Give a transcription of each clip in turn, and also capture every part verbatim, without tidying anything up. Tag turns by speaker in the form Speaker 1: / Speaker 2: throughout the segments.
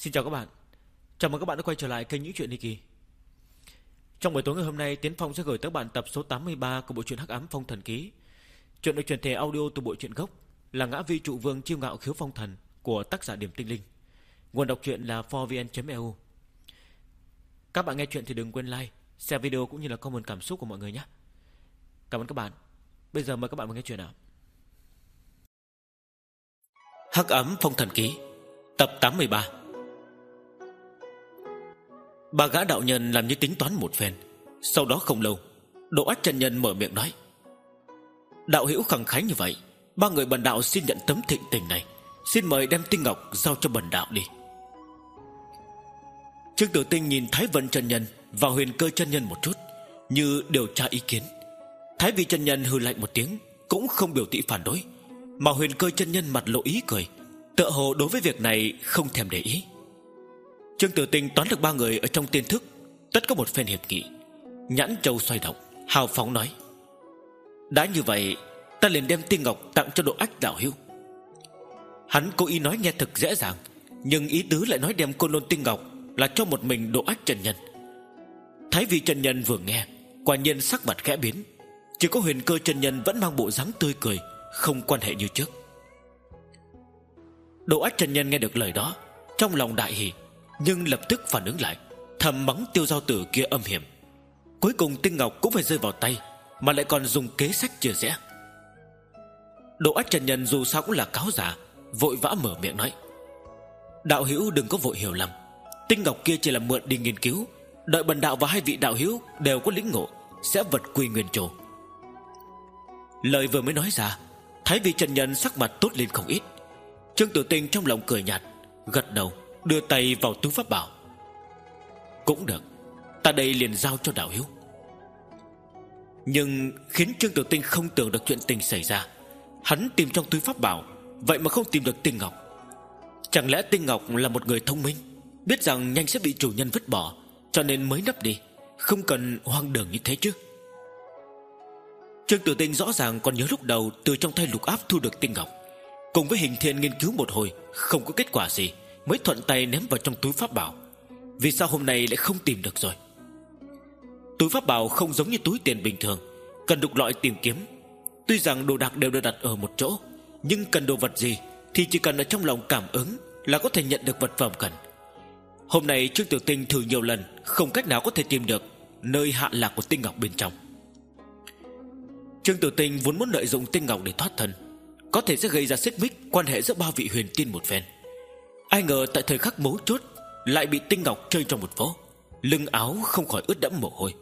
Speaker 1: Xin chào các bạn. Chào mừng các bạn đã quay trở lại kênh Những Chuyện Ly Kỳ. Trong buổi tối ngày hôm nay, Tiến Phong sẽ gửi tới bạn tập số tám mươi ba của bộ truyện Hắc Ám Phong Thần Ký. Chuyện được truyền thể audio từ bộ truyện gốc là Ngã Vi Trụ Vương Chiêu Ngạo Khiếu Phong Thần của tác giả Điểm Tinh Linh. Nguồn đọc truyện là four v n chấm e u. Các bạn nghe chuyện thì đừng quên like, share video cũng như là comment cảm xúc của mọi người nhé. Cảm ơn các bạn. Bây giờ mời các bạn vào nghe chuyện nào. Hắc Ám Phong Thần Ký, tập tám mươi ba. Ba gã đạo nhân làm như tính toán một phen. Sau đó không lâu, Độ Ách chân nhân mở miệng nói: đạo hữu khẳng khái như vậy, ba người bần đạo xin nhận tấm thịnh tình này. Xin mời đem tinh ngọc giao cho bần đạo đi. Trương Tử Tinh nhìn Thái Vân chân nhân và Huyền Cơ chân nhân một chút, như điều tra ý kiến. Thái Vi chân nhân hừ lạnh một tiếng, cũng không biểu thị phản đối, mà Huyền Cơ chân nhân mặt lộ ý cười, tựa hồ đối với việc này không thèm để ý. Trương Tử Tinh toán được ba người ở trong tiên thức, tất có một phen hiệp nghị. Nhãn châu xoay động, hào phóng nói: đã như vậy, ta liền đem tinh ngọc tặng cho Độ Ách đạo hữu. Hắn cố ý nói nghe thật dễ dàng, nhưng ý tứ lại nói đem Côn Lôn tinh ngọc là cho một mình Độ Ách chân nhân. Thái Vi chân nhân vừa nghe, quả nhiên sắc mặt khẽ biến. Chỉ có Huyền Cơ chân nhân vẫn mang bộ dáng tươi cười, không quan hệ như trước. Độ Ách chân nhân nghe được lời đó, trong lòng đại hỉ, nhưng lập tức phản ứng lại, thầm mắng Tiêu Giao Tử kia âm hiểm. Cuối cùng tinh ngọc cũng phải rơi vào tay, mà lại còn dùng kế sách chia rẽ. Độ Ách chân nhân dù sao cũng là cáo giả, vội vã mở miệng nói: đạo hữu đừng có vội hiểu lầm, tinh ngọc kia chỉ là mượn đi nghiên cứu, đợi bần đạo và hai vị đạo hữu đều có lĩnh ngộ, sẽ vật quy nguyên chỗ. Lời vừa mới nói ra, Thái Vi chân nhân sắc mặt tốt lên không ít. Trương Tử Tinh trong lòng cười nhạt, gật đầu, đưa tay vào túi pháp bảo. cũng được, ta đây liền giao cho đạo hữu. Nhưng khiến Trương Tử Tinh không tưởng được chuyện tình xảy ra. Hắn tìm trong túi pháp bảo, vậy mà không tìm được tinh ngọc. Chẳng lẽ tinh ngọc là một người thông minh, biết rằng nhanh sẽ bị chủ nhân vứt bỏ, cho nên mới nấp đi, không cần hoang đường như thế chứ. Trương Tử Tinh rõ ràng còn nhớ lúc đầu từ trong tay Lục Áp thu được tinh ngọc, cùng với Hình Thiên nghiên cứu một hồi không có kết quả gì, mới thuận tay ném vào trong túi pháp bảo. Vì sao hôm nay lại không tìm được rồi? Túi pháp bảo không giống như túi tiền bình thường, cần đục lọi tìm kiếm. Tuy rằng đồ đạc đều được đặt ở một chỗ, nhưng cần đồ vật gì thì chỉ cần ở trong lòng cảm ứng là có thể nhận được vật phẩm cần. Hôm nay Trương Tử Tinh thử nhiều lần, không cách nào có thể tìm được nơi hạ lạc của tinh ngọc bên trong. Trương Tử Tinh vốn muốn lợi dụng tinh ngọc để thoát thân, có thể sẽ gây ra xích mích quan hệ giữa ba vị huyền tiên một phen. Ai ngờ tại thời khắc mấu chốt lại bị tinh ngọc chơi trong một vố, lưng áo không khỏi ướt đẫm mồ hôi.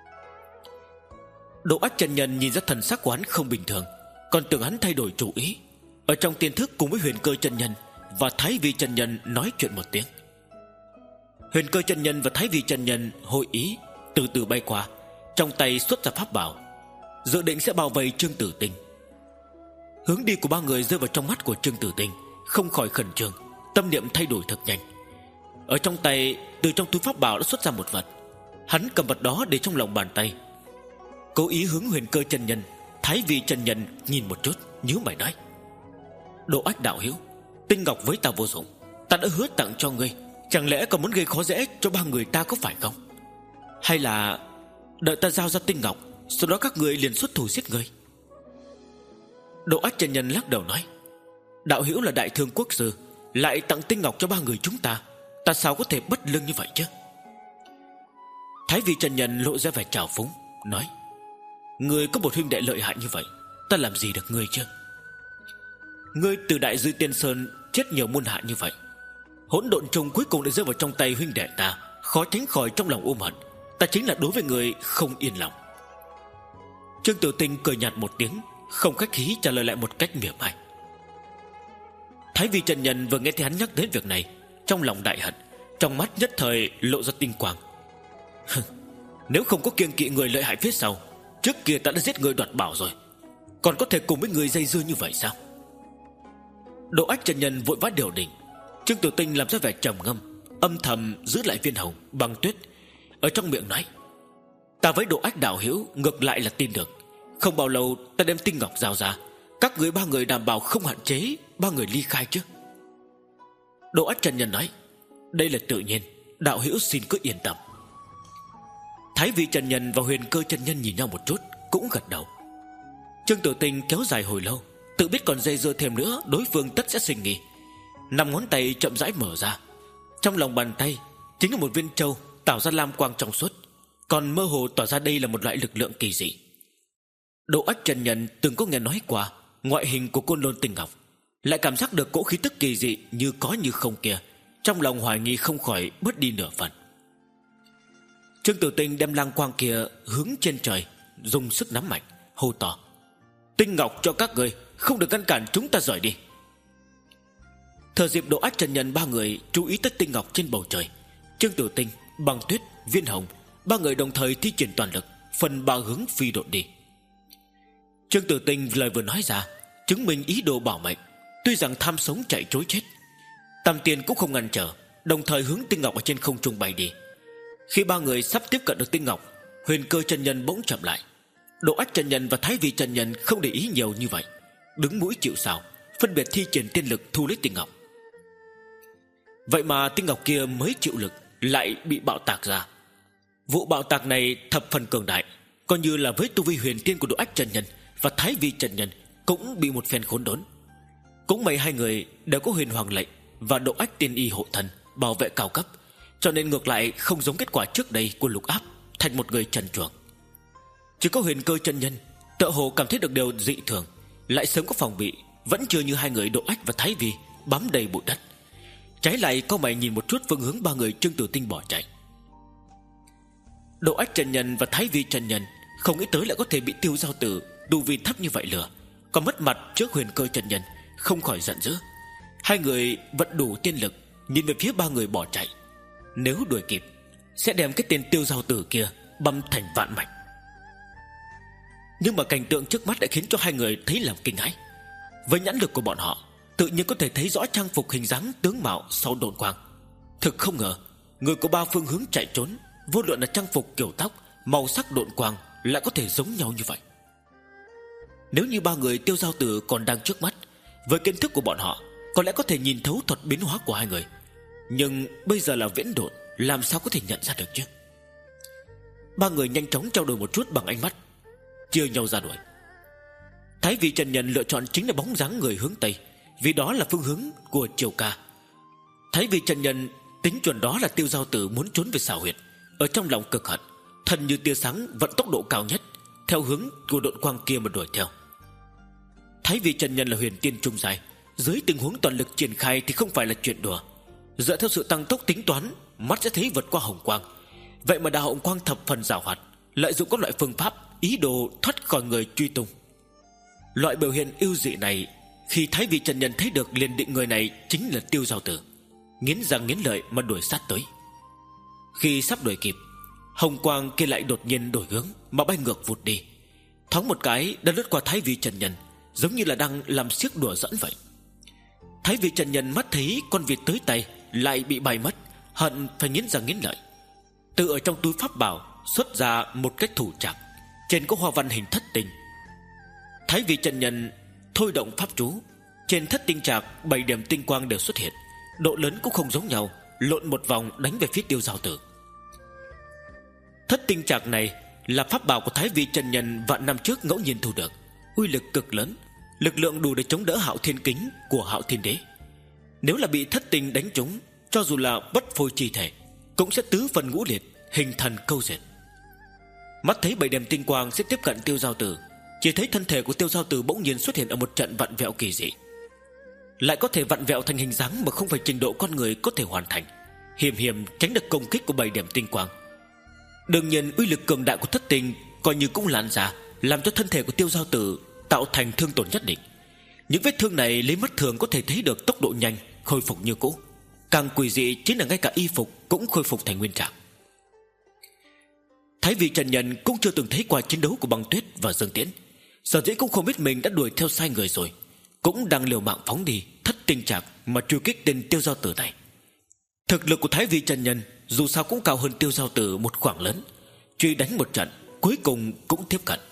Speaker 1: Độ Ách chân nhân nhìn ra thần sắc của hắn không bình thường, còn tưởng hắn thay đổi chủ ý. Ở trong tiên thức cùng với Huyền Cơ chân nhân và Thái Vi chân nhân nói chuyện một tiếng. Huyền Cơ chân nhân và Thái Vi chân nhân hội ý, từ từ bay qua, trong tay xuất ra pháp bảo, dự định sẽ bao vây Trương Tử Tinh. Hướng đi của ba người rơi vào trong mắt của Trương Tử Tinh, không khỏi khẩn trương, tâm niệm thay đổi thật nhanh. Ở trong tay, từ trong túi pháp bảo đã xuất ra một vật. Hắn cầm vật đó để trong lòng bàn tay, cố ý hướng Huyền Cơ chân nhân, Thái Vi chân nhân nhìn một chút, nhíu mày nói: Độ Ách đạo hữu, tinh ngọc với ta vô dụng, ta đã hứa tặng cho ngươi, chẳng lẽ còn muốn gây khó dễ cho ba người ta có phải không? Hay là đợi ta giao ra tinh ngọc, sau đó các ngươi liền xuất thủ giết ngươi? Độ Ách chân nhân lắc đầu nói: đạo hữu là đại thương quốc sư, lại tặng tinh ngọc cho ba người chúng ta, ta sao có thể bất lương như vậy chứ? Thái Vi chân nhân lộ ra vẻ trào phúng, nói: ngươi có một huynh đệ lợi hại như vậy, ta làm gì được ngươi chứ? Ngươi từ Đại Dư Tiên Sơn chết nhiều muôn hạ như vậy, hỗn độn trùng cuối cùng đã rơi vào trong tay huynh đệ ta, khó tránh khỏi trong lòng ôm hận. Ta chính là đối với ngươi không yên lòng. Trương Tử Tinh cười nhạt một tiếng, không khách khí trả lời lại một cách mỉa mai. Thái Vi chân nhân vừa nghe thấy hắn nhắc đến việc này, trong lòng đại hận, trong mắt nhất thời lộ ra tinh quang. Nếu không có kiêng kỵ người lợi hại phía sau, trước kia ta đã giết người đoạt bảo rồi, còn có thể cùng với người dây dưa như vậy sao? Độ Ách chân nhân vội vã điều đình. Trương Tử Tinh làm ra vẻ trầm ngâm, âm thầm giữ lại viên hồng băng tuyết, ở trong miệng nói: ta với Độ Ách đạo hữu ngược lại là tin được. Không bao lâu ta đem tinh ngọc giao ra, các người ba người đảm bảo không hạn chế ba người ly khai chứ? Độ Ách chân nhân nói: Đây là tự nhiên, đạo hữu xin cứ yên tâm. Thái Vi chân nhân và Huyền Cơ chân nhân nhìn nhau một chút, cũng gật đầu. Trương Tử Tinh kéo dài hồi lâu, tự biết còn dây dưa thêm nữa đối phương tất sẽ sinh nghi. Năm ngón tay chậm rãi mở ra, trong lòng bàn tay chính là một viên châu tạo ra lam quang trong suốt, còn mơ hồ tỏ ra đây là một loại lực lượng kỳ dị. Độ Ách chân nhân từng có nghe nói qua ngoại hình của Côn Lôn Tinh Ngọc, lại cảm giác được cỗ khí tức kỳ dị như có như không kia, trong lòng hoài nghi không khỏi bớt đi nửa phần. Trương Tử Tinh đem lang quang kia hướng trên trời, dùng sức nắm mạnh, hô to: Tinh Ngọc cho các người, không được ngăn cản chúng ta rời đi. Thừa dịp Độ Ách chân nhân ba người chú ý tới tinh ngọc trên bầu trời, Trương Tử Tinh, Băng Tuyết, Viên Hồng ba người đồng thời thi triển toàn lực, phân ba hướng phi độn đi. Trương Tử Tinh lời vừa nói ra, chứng minh ý đồ bảo mệnh. Tuy rằng tham sống chạy trối chết, Tam Tiên cũng không ngăn trở, đồng thời hướng tinh ngọc ở trên không trung bay đi. Khi ba người sắp tiếp cận được tinh ngọc, Huyền Cơ chân nhân bỗng chậm lại. Độ Ách chân nhân và Thái Vi chân nhân không để ý nhiều như vậy, đứng mũi chịu sào, phân biệt thi triển tiên lực thu lấy tinh ngọc. Vậy mà tinh ngọc kia mới chịu lực lại bị bạo tạc ra. Vụ bạo tạc này thập phần cường đại, coi như là với tu vi huyền tiên của Độ Ách chân nhân và Thái Vi chân nhân cũng bị một phen khốn đốn. Cũng may hai người đều có huyền hoàng lệnh và Độ Ách tiên y hộ thần bảo vệ cao cấp, cho nên ngược lại không giống kết quả trước đây của Lục Áp thành một người trần truồng. Chỉ có Huyền Cơ chân nhân tựa hồ cảm thấy được điều dị thường, lại sớm có phòng bị, vẫn chưa như hai người Độ Ách và Thái Vi bám đầy bụi đất. Trái lại có mày nhìn một chút phương hướng ba người Trương Tử Tinh bỏ chạy. Độ Ách chân nhân và Thái Vi chân nhân không nghĩ tới lại có thể bị Tiêu Giao Tử tu vi thấp như vậy lừa, còn mất mặt trước Huyền Cơ chân nhân, không khỏi giận dữ. Hai người vận đủ tiên lực nhìn về phía ba người bỏ chạy, nếu đuổi kịp sẽ đem cái tên Tiêu Giao Tử kia băm thành vạn mảnh. Nhưng mà cảnh tượng trước mắt đã khiến cho hai người thấy làm kinh hãi. Với nhãn lực của bọn họ, tự nhiên có thể thấy rõ trang phục hình dáng tướng mạo sau độn quang. Thực không ngờ người của ba phương hướng chạy trốn, vô luận là trang phục, kiểu tóc, màu sắc, độn quang lại có thể giống nhau như vậy. Nếu như ba người Tiêu Giao Tử còn đang trước mắt, với kiến thức của bọn họ có lẽ có thể nhìn thấu thuật biến hóa của hai người. Nhưng bây giờ là viễn độn, làm sao có thể nhận ra được chứ? Ba người nhanh chóng trao đổi một chút bằng ánh mắt, chia nhau ra đuổi. Thái Vi chân nhân lựa chọn chính là bóng dáng người hướng Tây, vì đó là phương hướng của Triều Ca. Thái Vi chân nhân tính chuẩn đó là Tiêu Giao Tử muốn trốn về xảo huyệt, ở trong lòng cực hận, thần như tia sáng vận tốc độ cao nhất theo hướng của độn quang kia mà đuổi theo. Thái Vi chân nhân là huyền tiên trung giai, dưới tình huống toàn lực triển khai thì không phải là chuyện đùa. Dựa theo sự tăng tốc tính toán, mắt sẽ thấy vượt qua hồng quang. Vậy mà đào hồng quang thập phần giàu hoạt, lợi dụng các loại phương pháp ý đồ thoát khỏi người truy tung. Loại biểu hiện ưu dị này, khi Thái Vi chân nhân thấy được liền định người này chính là Tiêu Giao Tử, nghiến răng nghiến lợi mà đuổi sát tới. Khi sắp đuổi kịp, hồng quang kia lại đột nhiên đổi hướng mà bay ngược vụt đi, thoáng một cái đã lướt qua Thái Vi chân nhân, giống như là đang làm xiếc đùa dẫn vậy. Thái Vi chân nhân mắt thấy con vịt tới tay lại bị bay mất, hận phải nghiến răng nghiến lợi. Từ ở trong túi pháp bảo xuất ra một cái thủ trạc, trên có hoa văn hình thất tinh. Thái Vi chân nhân thôi động pháp chú, trên thất tinh trạc bảy điểm tinh quang đều xuất hiện, độ lớn cũng không giống nhau, lộn một vòng đánh về phía Tiêu Giao Tử. Thất tinh trạc này là pháp bảo của Thái Vi chân nhân vạn năm trước ngẫu nhiên thu được, uy lực cực lớn, lực lượng đủ để chống đỡ Hạo Thiên Kính của Hạo Thiên Đế. Nếu là bị thất tinh đánh trúng, cho dù là bất phôi chi thể cũng sẽ tứ phần ngũ liệt, hình thần câu diệt. Mắt thấy bảy điểm tinh quang sẽ tiếp cận Tiêu Giao Tử, chỉ thấy thân thể của Tiêu Giao Tử bỗng nhiên xuất hiện ở một trận vặn vẹo kỳ dị, lại có thể vặn vẹo thành hình dáng mà không phải trình độ con người có thể hoàn thành, hiểm hiểm tránh được công kích của bảy điểm tinh quang. Đương nhiên uy lực cường đại của thất tinh coi như cũng lan ra, làm cho thân thể của Tiêu Giao Tử tạo thành thương tổn nhất định. Những vết thương này lấy mắt thường có thể thấy được tốc độ nhanh, khôi phục như cũ. Càng quỷ dị chính là ngay cả y phục cũng khôi phục thành nguyên trạng. Thái Vi chân nhân cũng chưa từng thấy qua chiến đấu của Băng Tuyết và Dương Tiễn, sở dĩ cũng không biết mình đã đuổi theo sai người rồi, cũng đang liều mạng phóng đi thất tinh trạc mà truy kích tên Tiêu Giao Tử này. Thực lực của Thái Vi chân nhân dù sao cũng cao hơn Tiêu Giao Tử một khoảng lớn, truy đánh một trận cuối cùng cũng tiếp cận.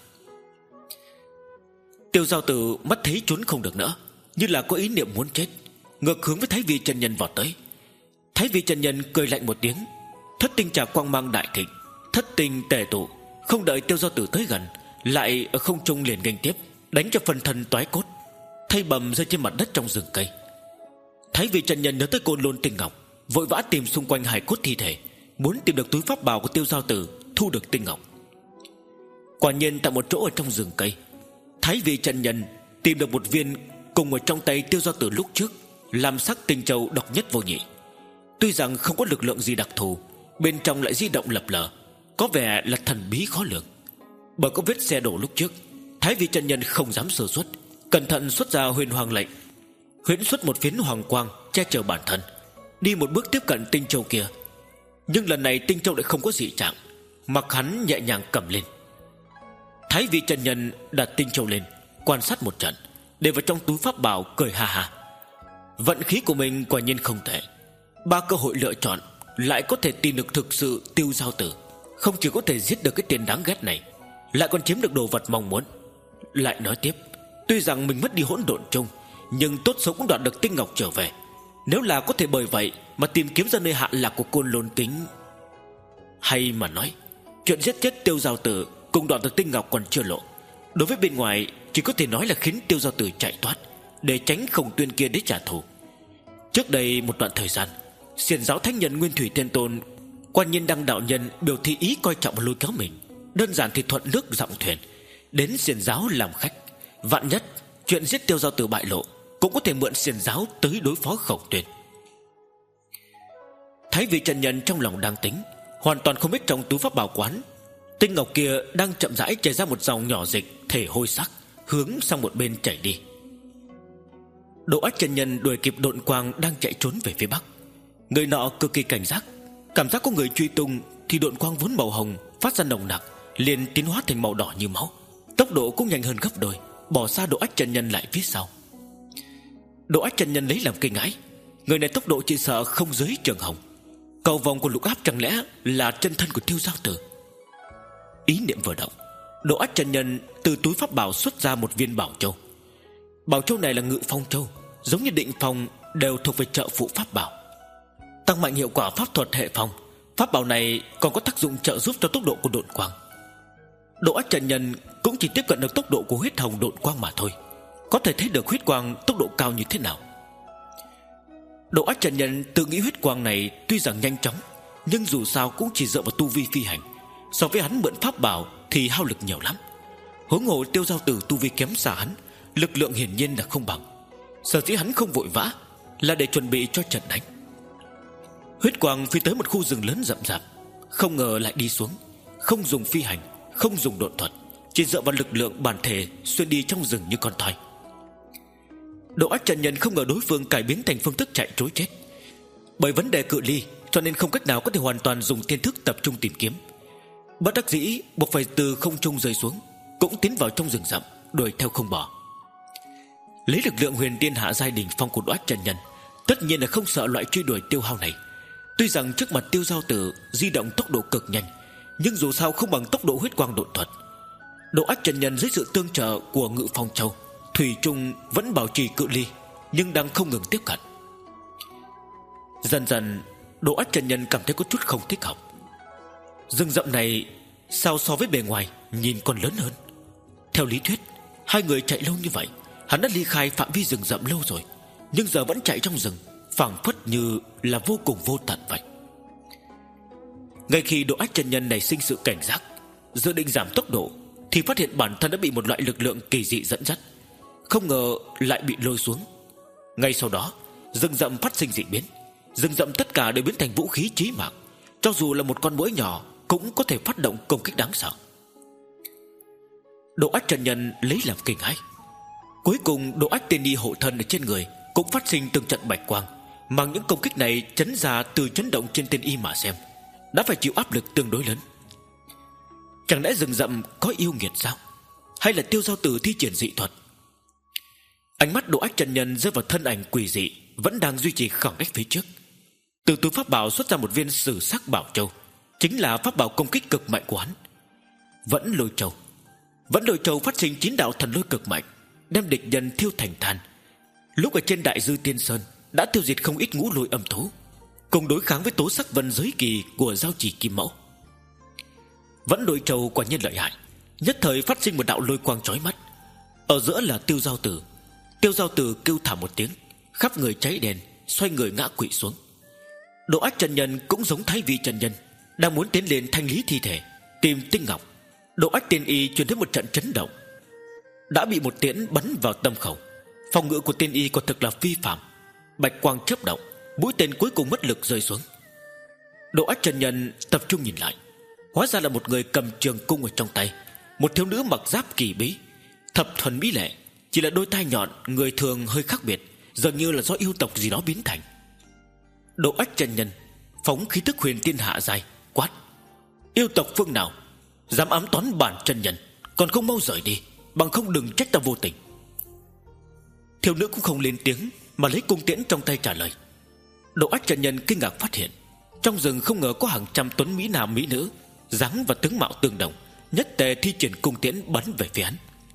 Speaker 1: Tiêu Giao Tử mắt thấy trốn không được nữa, như là có ý niệm muốn chết, ngược hướng với Thái Vi chân nhân vọt tới. Thái Vi chân nhân cười lạnh một tiếng. Thất tinh trà quang mang đại thịnh, thất tinh tề tụ. Không đợi Tiêu Giao Tử tới gần, lại ở không trung liền nghênh tiếp, đánh cho phần thân toái cốt, thay bầm rơi trên mặt đất trong rừng cây. Thái Vi chân nhân nhớ tới Côn Lôn tinh ngọc, vội vã tìm xung quanh hài cốt thi thể, muốn tìm được túi pháp bảo của Tiêu Giao Tử, thu được tinh ngọc. Quả nhiên tại một chỗ ở trong rừng cây, Thái Vi chân nhân tìm được một viên cùng ở trong tay Tiêu Giao Tử lúc trước, làm sắc tinh châu độc nhất vô nhị. Tuy rằng không có lực lượng gì đặc thù, bên trong lại di động lập lờ, có vẻ là thần bí khó lường. Bởi có vết xe đổ lúc trước, Thái Vi chân nhân không dám sơ suất, cẩn thận xuất ra huyền hoàng lệnh, huyễn xuất một phiến hoàng quang che chở bản thân, đi một bước tiếp cận tinh châu kia. Nhưng lần này tinh châu lại không có dị trạng, mặc hắn nhẹ nhàng cầm lên. Thái Vi chân nhân đặt tinh châu lên, quan sát một trận, để vào trong túi pháp bảo, cười ha ha. Vận khí của mình quả nhiên không tệ, ba cơ hội lựa chọn lại có thể tìm được thực sự Tiêu Giao Tử. Không chỉ có thể giết được cái tiền đáng ghét này, lại còn chiếm được đồ vật mong muốn. Lại nói tiếp, tuy rằng mình mất đi hỗn độn chung, nhưng tốt xấu cũng đoạt được tinh ngọc trở về. Nếu là có thể bởi vậy mà tìm kiếm ra nơi hạ lạc của Côn Lôn tính. Hay mà nói, chuyện giết chết Tiêu Giao Tử cùng đoạt được tinh ngọc còn chưa lộ, đối với bên ngoài chỉ có thể nói là khiến Tiêu Giao Tử chạy thoát, để tránh Khổng Tuyên kia để trả thù. Trước đây một đoạn thời gian, xiển giáo thánh nhân Nguyên Thủy Tiên Tôn Quan Nhiên Đăng đạo nhân biểu thị ý coi trọng và lôi kéo mình, đơn giản thì thuận nước dọng thuyền, đến xiển giáo làm khách. Vạn nhất chuyện giết Tiêu Giao Tử bại lộ, cũng có thể mượn xiển giáo tới đối phó Khổng Tuyên. Thái Vi chân nhân trong lòng đang tính, hoàn toàn không biết trong túi pháp bảo quán, tinh ngọc kia đang chậm rãi chảy ra một dòng nhỏ dịch thể hôi sắc, hướng sang một bên chảy đi. Độ Ách chân nhân đuổi kịp độn quang đang chạy trốn về phía bắc. Người nọ cực kỳ cảnh giác, cảm giác có người truy tung, thì độn quang vốn màu hồng phát ra nồng nặc liền tiến hóa thành màu đỏ như máu, tốc độ cũng nhanh hơn gấp đôi, bỏ xa Độ Ách chân nhân lại phía sau. Độ Ách chân nhân lấy làm kinh hãi, người này tốc độ chỉ sợ không dưới Trường Hồng. Cầu vòng của lục áp chẳng lẽ là chân thân của Tiêu Giao Tử? Ý niệm vừa động, Độ Ách chân nhân từ túi pháp bảo xuất ra một viên bảo châu. Bảo châu này là Ngự Phong Châu, giống như Định Phong đều thuộc về trợ phụ pháp bảo, tăng mạnh hiệu quả pháp thuật hệ phong. Pháp bảo này còn có tác dụng trợ giúp cho tốc độ của độn quang. Độ Ách chân nhân cũng chỉ tiếp cận được tốc độ của huyết hồng độn quang mà thôi, có thể thấy được huyết quang tốc độ cao như thế nào. Độ Ách chân nhân tự nghĩ huyết quang này tuy rằng nhanh chóng, nhưng dù sao cũng chỉ dựa vào tu vi phi hành, so với hắn mượn pháp bảo thì hao lực nhiều lắm. Huống hồ Tiêu Giao Tử tu vi kém xa hắn, lực lượng hiển nhiên là không bằng. Sở dĩ hắn không vội vã là để chuẩn bị cho trận đánh. Huyết quang phi tới một khu rừng lớn rậm rạp, không ngờ lại đi xuống, không dùng phi hành, không dùng độn thuật, chỉ dựa vào lực lượng bản thể xuyên đi trong rừng như con thoi. Độ Ách chân nhân không ngờ đối phương cải biến thành phương thức chạy trối chết. Bởi vấn đề cự ly, cho nên không cách nào có thể hoàn toàn dùng thiên thức tập trung tìm kiếm. Bất đắc dĩ buộc phải từ không trung rơi xuống, cũng tiến vào trong rừng rậm, đuổi theo không bỏ. Lấy lực lượng huyền tiên hạ giai đỉnh phong của Độ Ách chân nhân, tất nhiên là không sợ loại truy đuổi tiêu hao này. Tuy rằng trước mặt Tiêu Giao Tử di động tốc độ cực nhanh, nhưng dù sao không bằng tốc độ huyết quang độn thuật. Độ Ách chân nhân dưới sự tương trợ của Ngự Phong Châu, thủy chung vẫn bảo trì cự ly, nhưng đang không ngừng tiếp cận. Dần dần Độ Ách chân nhân cảm thấy có chút không thích hợp. Rừng rậm này sao so với bề ngoài nhìn còn lớn hơn? Theo lý thuyết, hai người chạy lâu như vậy, hắn đã ly khai phạm vi rừng rậm lâu rồi, nhưng giờ vẫn chạy trong rừng, phảng phất như là vô cùng vô tận vậy. Ngay khi Độ Ách chân nhân này sinh sự cảnh giác, dự định giảm tốc độ, thì phát hiện bản thân đã bị một loại lực lượng kỳ dị dẫn dắt, không ngờ lại bị lôi xuống. Ngay sau đó, rừng rậm phát sinh dị biến, rừng rậm tất cả đều biến thành vũ khí chí mạng, cho dù là một con muỗi nhỏ cũng có thể phát động công kích đáng sợ. Độ Ách chân nhân lấy làm kinh hãi. Cuối cùng Độ Ách tiên đi hộ thân ở trên người cũng phát sinh từng trận bạch quang, mang những công kích này chấn ra từ chấn động trên tên y mà xem, đã phải chịu áp lực tương đối lớn. Chẳng lẽ rừng rậm có yêu nghiệt sao? Hay là Tiêu Giao Tử thi triển dị thuật? Ánh mắt Độ Ách chân nhân rơi vào thân ảnh quỷ dị vẫn đang duy trì khoảng cách phía trước. Từ túi pháp bảo xuất ra một viên sử sắc bảo châu, chính là pháp bảo công kích cực mạnh của hắn. Vẫn Lôi Châu. Vẫn Lôi Châu phát sinh chín đạo thần lôi cực mạnh, đem địch nhân thiêu thành than. Lúc ở trên Đại Dư Tiên Sơn đã tiêu diệt không ít ngũ lôi âm thú. cùng đối kháng với tố sắc vân giới kỳ của giao chỉ kim mẫu. Vẫn đội trầu quả nhiên lợi hại, nhất thời phát sinh một đạo lôi quang chói mắt. Ở giữa là Tiêu Giao Tử. Tiêu Giao Tử kêu thảm một tiếng, khắp người cháy đèn, xoay người ngã quỵ xuống. Độ Ách chân nhân cũng giống Thái Vi chân nhân, đang muốn tiến lên thanh lý thi thể, tìm tinh ngọc. Độ Ách tiên y truyền đến một trận chấn động, đã bị một tiễn bắn vào tâm khẩu. Phòng ngự của tiên y còn thực là phi phạm. Bạch quang chớp động, mũi tên cuối cùng mất lực rơi xuống. Độ Ách chân nhân tập trung nhìn lại, hóa ra là một người cầm trường cung ở trong tay, một thiếu nữ mặc giáp kỳ bí, thập thuần mỹ lệ, chỉ là đôi tai nhọn người thường hơi khác biệt, dường như là do yêu tộc gì đó biến thành. Độ Ách chân nhân phóng khí tức huyền tiên hạ dài, quát: yêu tộc phương nào dám ám toán bản chân nhân, còn không mau rời đi, bằng không đừng trách ta vô tình. Thiếu nữ cũng không lên tiếng, mà lấy cung tiễn trong tay trả lời. Độ Ách chân nhân kinh ngạc phát hiện trong rừng không ngờ có hàng trăm tuấn mỹ nam mỹ nữ, dáng và tướng mạo tương đồng, nhất tề thi triển cung tiễn bắn về phía hắn.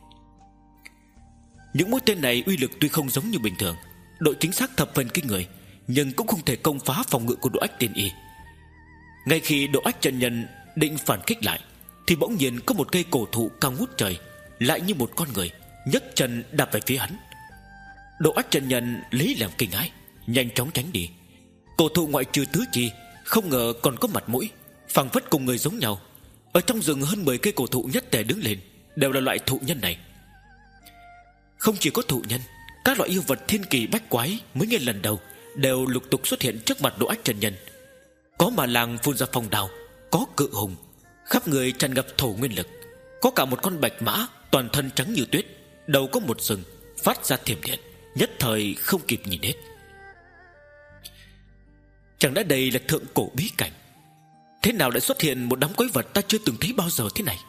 Speaker 1: Những mũi tên này uy lực tuy không giống như bình thường, độ chính xác thập phần kinh người, nhưng cũng không thể công phá phòng ngự của Độ Ách tiên y. Ngay khi Độ Ách chân nhân định phản kích lại, thì bỗng nhiên có một cây cổ thụ cao ngút trời, lại như một con người, nhấc chân đạp về phía hắn. Độ Ách chân nhân lấy làm kinh hãi, nhanh chóng tránh đi. Cổ thụ ngoại trừ tứ chi, không ngờ còn có mặt mũi, phảng phất cùng người giống nhau. Ở trong rừng hơn mười cây cổ thụ nhất tề đứng lên, đều là loại thụ nhân này. Không chỉ có thụ nhân, các loại yêu vật thiên kỳ bách quái mới nghe lần đầu đều lục tục xuất hiện trước mặt Độ Ách chân nhân. Có mà làng phun ra phong đao, có cự hùng, khắp người tràn ngập thổ nguyên lực, có cả một con bạch mã toàn thân trắng như tuyết, đầu có một sừng, phát ra thiểm điện, nhất thời không kịp nhìn hết. Chẳng lẽ đây là thượng cổ bí cảnh? Thế nào lại xuất hiện một đám quái vật ta chưa từng thấy bao giờ thế này?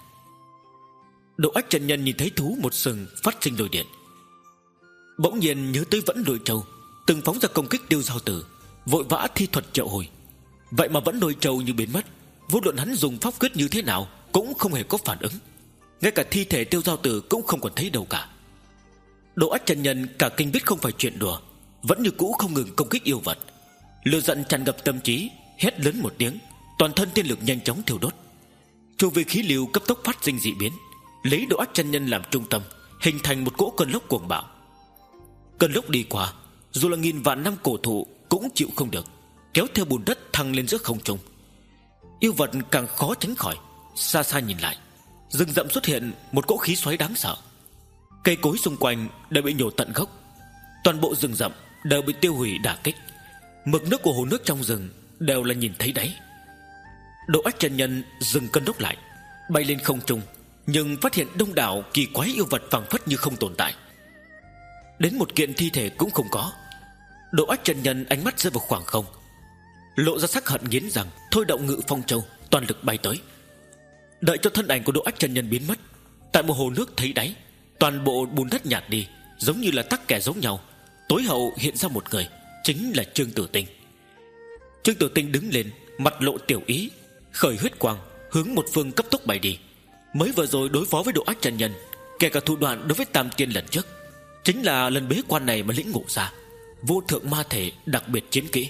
Speaker 1: Độ Ách chân nhân nhìn thấy thú một sừng phát sinh lôi điện, bỗng nhiên nhớ tới Vẫn Lôi Châu từng phóng ra công kích Tiêu Giao Tử, vội vã thi thuật triệu hồi. Vậy mà Vẫn Lôi Châu như biến mất, vô luận hắn dùng pháp quyết như thế nào cũng không hề có phản ứng, ngay cả thi thể Tiêu Giao Tử cũng không còn thấy đâu cả. Độ Ách chân nhân cả kinh biết không phải chuyện đùa, vẫn như cũ không ngừng công kích yêu vật. Lửa giận tràn ngập tâm trí, hét lớn một tiếng, toàn thân tiên lực nhanh chóng thiêu đốt. Chu vi khí lưu cấp tốc phát sinh dị biến, lấy Độ Ách chân nhân làm trung tâm, hình thành một cỗ cơn lốc cuồng bạo. Cơn lốc đi qua, dù là nghìn vạn năm cổ thụ cũng chịu không được, kéo theo bùn đất thăng lên giữa không trung. Yêu vật càng khó tránh khỏi. Xa xa nhìn lại, rừng rậm xuất hiện một cỗ khí xoáy đáng sợ. Cây cối xung quanh đều bị nhổ tận gốc, toàn bộ rừng rậm đều bị tiêu hủy đả kích. Mực nước của hồ nước trong rừng đều là nhìn thấy đáy. Độ Ách chân nhân dừng cơn lốc lại, bay lên không trung, nhưng phát hiện đông đảo kỳ quái yêu vật phảng phất như không tồn tại, đến một kiện thi thể cũng không có. Độ Ách chân nhân ánh mắt rơi vào khoảng không, lộ ra sắc hận nghiến rằng, thôi động Ngự Phong Châu toàn lực bay tới. Đợi cho thân ảnh của Độ Ách chân nhân biến mất, tại một hồ nước thấy đáy, toàn bộ bùn đất nhạt đi, giống như là tắc kẻ giống nhau. Tối hậu hiện ra một người, chính là Trương Tử Tinh. Trương Tử Tinh đứng lên, mặt lộ tiểu ý, khởi huyết quang, hướng một phương cấp tốc bay đi. Mới vừa rồi đối phó với Độ Ách chân nhân, kể cả thủ đoạn đối với Tam Tiên lần trước, chính là lần bế quan này mà lĩnh ngộ ra vô thượng ma thể đặc biệt chiến kỹ.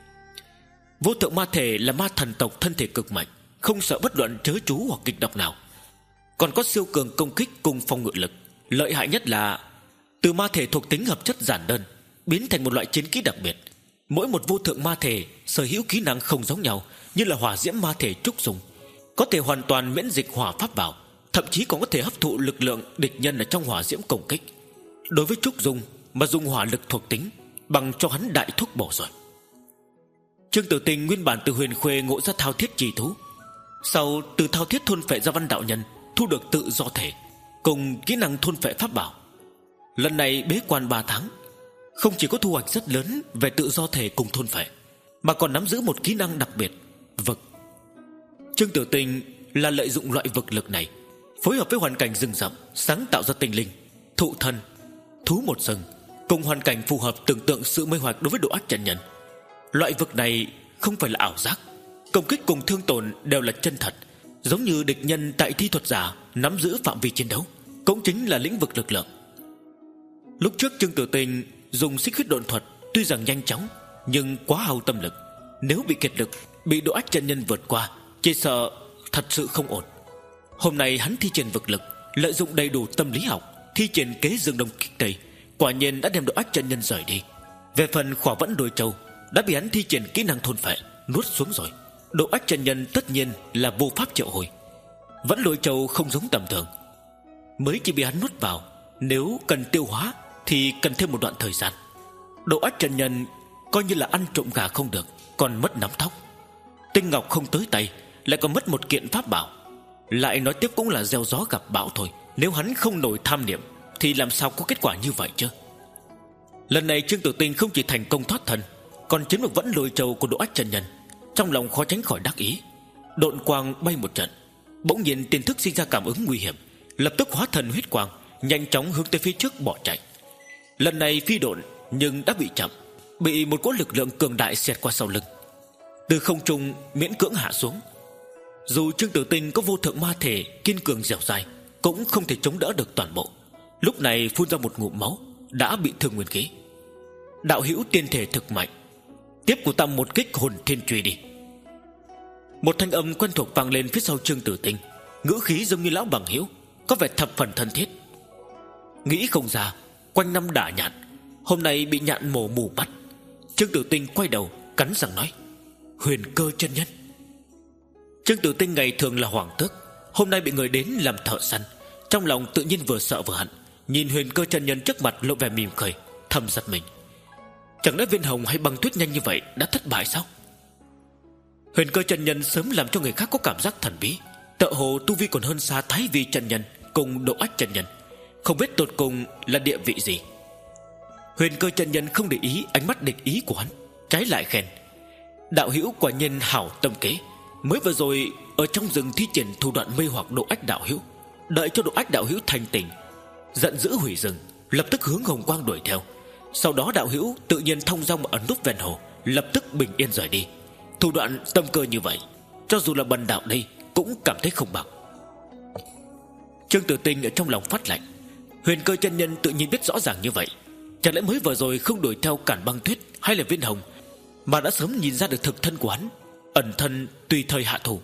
Speaker 1: Vô thượng ma thể là ma thần tộc thân thể cực mạnh, không sợ bất luận trớ trú hoặc kịch độc nào, còn có siêu cường công kích cùng phòng ngự lực. Lợi hại nhất là từ ma thể thuộc tính hợp chất giản đơn biến thành một loại chiến kỹ đặc biệt. Mỗi một vô thượng ma thể sở hữu kỹ năng không giống nhau, như là hỏa diễm ma thể trúc dùng, có thể hoàn toàn miễn dịch hỏa pháp bảo, thậm chí còn có thể hấp thụ lực lượng địch nhân ở trong hỏa diễm công kích. Đối với trúc dung mà dùng hỏa lực thuộc tính, bằng cho hắn đại thuốc bổ rồi. Trương Tử Tinh nguyên bản từ Huyền Khuê ngộ ra thao thiết trì thú, sau từ thao thiết thôn phệ ra văn đạo nhân, thu được tự do thể cùng kỹ năng thôn phệ pháp bảo. Lần này bế quan ba tháng, không chỉ có thu hoạch rất lớn về tự do thể cùng thôn phệ, mà còn nắm giữ một kỹ năng đặc biệt, vực. Trương Tử Tinh là lợi dụng loại vực lực này, phối hợp với hoàn cảnh rừng rậm, sáng tạo ra tinh linh, thụ thân, thú một rừng, cùng hoàn cảnh phù hợp tưởng tượng sự mê hoặc đối với Độ Ách chân nhân. Loại vực này không phải là ảo giác, công kích cùng thương tổn đều là chân thật, giống như địch nhân tại thi thuật giả nắm giữ phạm vi chiến đấu, cũng chính là lĩnh vực lực lượng. Lúc trước Trương Tử Tinh dùng xích huyết độn thuật tuy rằng nhanh chóng, nhưng quá hao tâm lực, Nếu bị kiệt lực, bị Độ Ách chân nhân vượt qua, chỉ sợ thật sự không ổn. Hôm nay hắn thi triển vực lực, lợi dụng đầy đủ tâm lý học, thi triển kế dương đông kích tây, quả nhiên đã đem Độ Ách chân nhân rời đi. Về phần Khỏa Vẫn Đôi Châu, đã bị hắn thi triển kỹ năng thôn phệ nuốt xuống rồi. Độ Ách chân nhân tất nhiên là vô pháp triệu hồi. Vẫn Đôi Châu không giống tầm thường, mới chỉ bị hắn nuốt vào, nếu cần tiêu hóa thì cần thêm một đoạn thời gian. Độ Ách chân nhân coi như là ăn trộm gà không được, còn mất nắm thóc. Tinh ngọc không tới tay, lại còn mất một kiện pháp bảo. Lại nói tiếp cũng là gieo gió gặp bão thôi. Nếu hắn không nổi tham niệm thì làm sao có kết quả như vậy chứ. Lần này Trương Tử Tinh không chỉ thành công thoát thân, còn chiếm được Vẫn Lôi Châu của Độ Ách chân nhân. Trong lòng khó tránh khỏi đắc ý. Độn quang bay một trận, bỗng nhiên tiền thức sinh ra cảm ứng nguy hiểm, lập tức hóa thần huyết quang, nhanh chóng hướng tới phía trước bỏ chạy. Lần này phi độn nhưng đã bị chậm, bị một cỗ lực lượng cường đại xẹt qua sau lưng, từ không trung miễn cưỡng hạ xuống. Dù Trương Tử Tinh có vô thượng ma thể kiên cường dẻo dai, cũng không thể chống đỡ được toàn bộ. Lúc này phun ra một ngụm máu, đã bị thương nguyên khí. Đạo hữu tiên thể thực mạnh, tiếp của ta một kích hồn thiên truy đi. Một thanh âm quen thuộc vang lên phía sau Trương Tử Tinh, ngữ khí giống như lão bằng hữu, có vẻ thập phần thân thiết. Nghĩ không ra, quanh năm đả nhạn, hôm nay bị nhạn mổ mù bắt. Trương Tử Tinh quay đầu cắn răng nói: Huyền Cơ chân nhân. Trương Tử Tinh ngày thường là hoàng tước, hôm nay bị người đến làm thợ săn, trong lòng tự nhiên vừa sợ vừa hận. Nhìn Huyền Cơ chân nhân trước mặt lộ vẻ mỉm cười, thầm giật mình. Chẳng lẽ Viên Hồng hay Băng Tuyết nhanh như vậy đã thất bại sao? Huyền Cơ chân nhân sớm làm cho người khác có cảm giác thần bí, tựa hồ tu vi còn hơn xa Thái Vi chân nhân cùng Độ Ách chân nhân, không biết tột cùng là địa vị gì. Huyền Cơ chân nhân không để ý ánh mắt địch ý của hắn, trái lại khen: đạo hữu quả nhiên hảo tâm kế. Mới vừa rồi ở trong rừng thi triển thủ đoạn mê hoặc Độ Ách đạo hữu, đợi cho Độ Ách đạo hữu thành tỉnh, giận dữ hủy rừng, lập tức hướng hồng quang đuổi theo. Sau đó đạo hữu tự nhiên thông dong mà ẩn núp ven hồ, lập tức bình yên rời đi. Thủ đoạn tâm cơ như vậy, cho dù là bần đạo đây cũng cảm thấy không bằng. Trương Tử Tinh ở trong lòng phát lạnh. Huyền Cơ chân nhân tự nhiên biết rõ ràng như vậy, chẳng lẽ mới vừa rồi không đuổi theo cản Băng Tuyết hay là Viên Hồng, mà đã sớm nhìn ra được thực thân của hắn, ẩn thân tùy thời hạ thủ.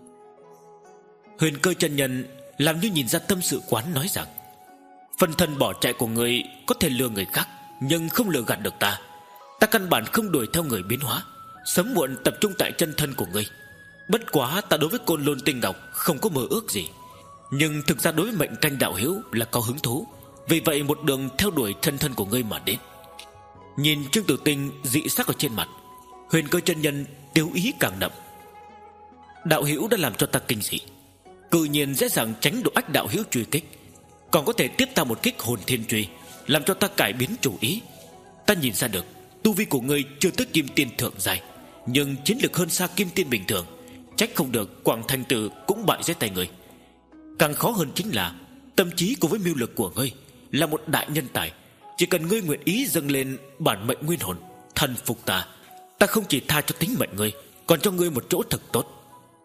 Speaker 1: Huyền Cơ chân nhân làm như nhìn ra tâm sự của hắn, nói rằng: phân thân bỏ chạy của người có thể lừa người khác, nhưng không lừa gạt được ta. Ta căn bản không đuổi theo người biến hóa, sớm muộn tập trung tại chân thân của ngươi. Bất quá ta đối với Côn Lôn Tinh Ngọc không có mơ ước gì, nhưng thực ra đối với mệnh canh đạo hữu là có hứng thú, vì vậy một đường theo đuổi chân thân của ngươi mà đến. Nhìn Trương Tử Tinh dị sắc ở trên mặt, Huyền Cơ chân nhân tiêu ý càng đậm. Đạo hữu đã làm cho ta kinh dị, cự nhiên dễ dàng tránh Độ Ách đạo hữu truy kích, còn có thể tiếp ta một kích hồn thiên truy, làm cho ta cải biến chủ ý. Ta nhìn ra được tu vi của ngươi chưa tới kim tiên thượng giai, nhưng chiến lực hơn xa kim tiên bình thường, trách không được Quảng Thành Tử cũng bại dưới tay ngươi. Càng khó hơn chính là tâm trí cùng với mưu lực của ngươi là một đại nhân tài. Chỉ cần ngươi nguyện ý dâng lên bản mệnh nguyên hồn, thần phục ta, ta không chỉ tha cho tính mệnh ngươi, còn cho ngươi một chỗ thật tốt.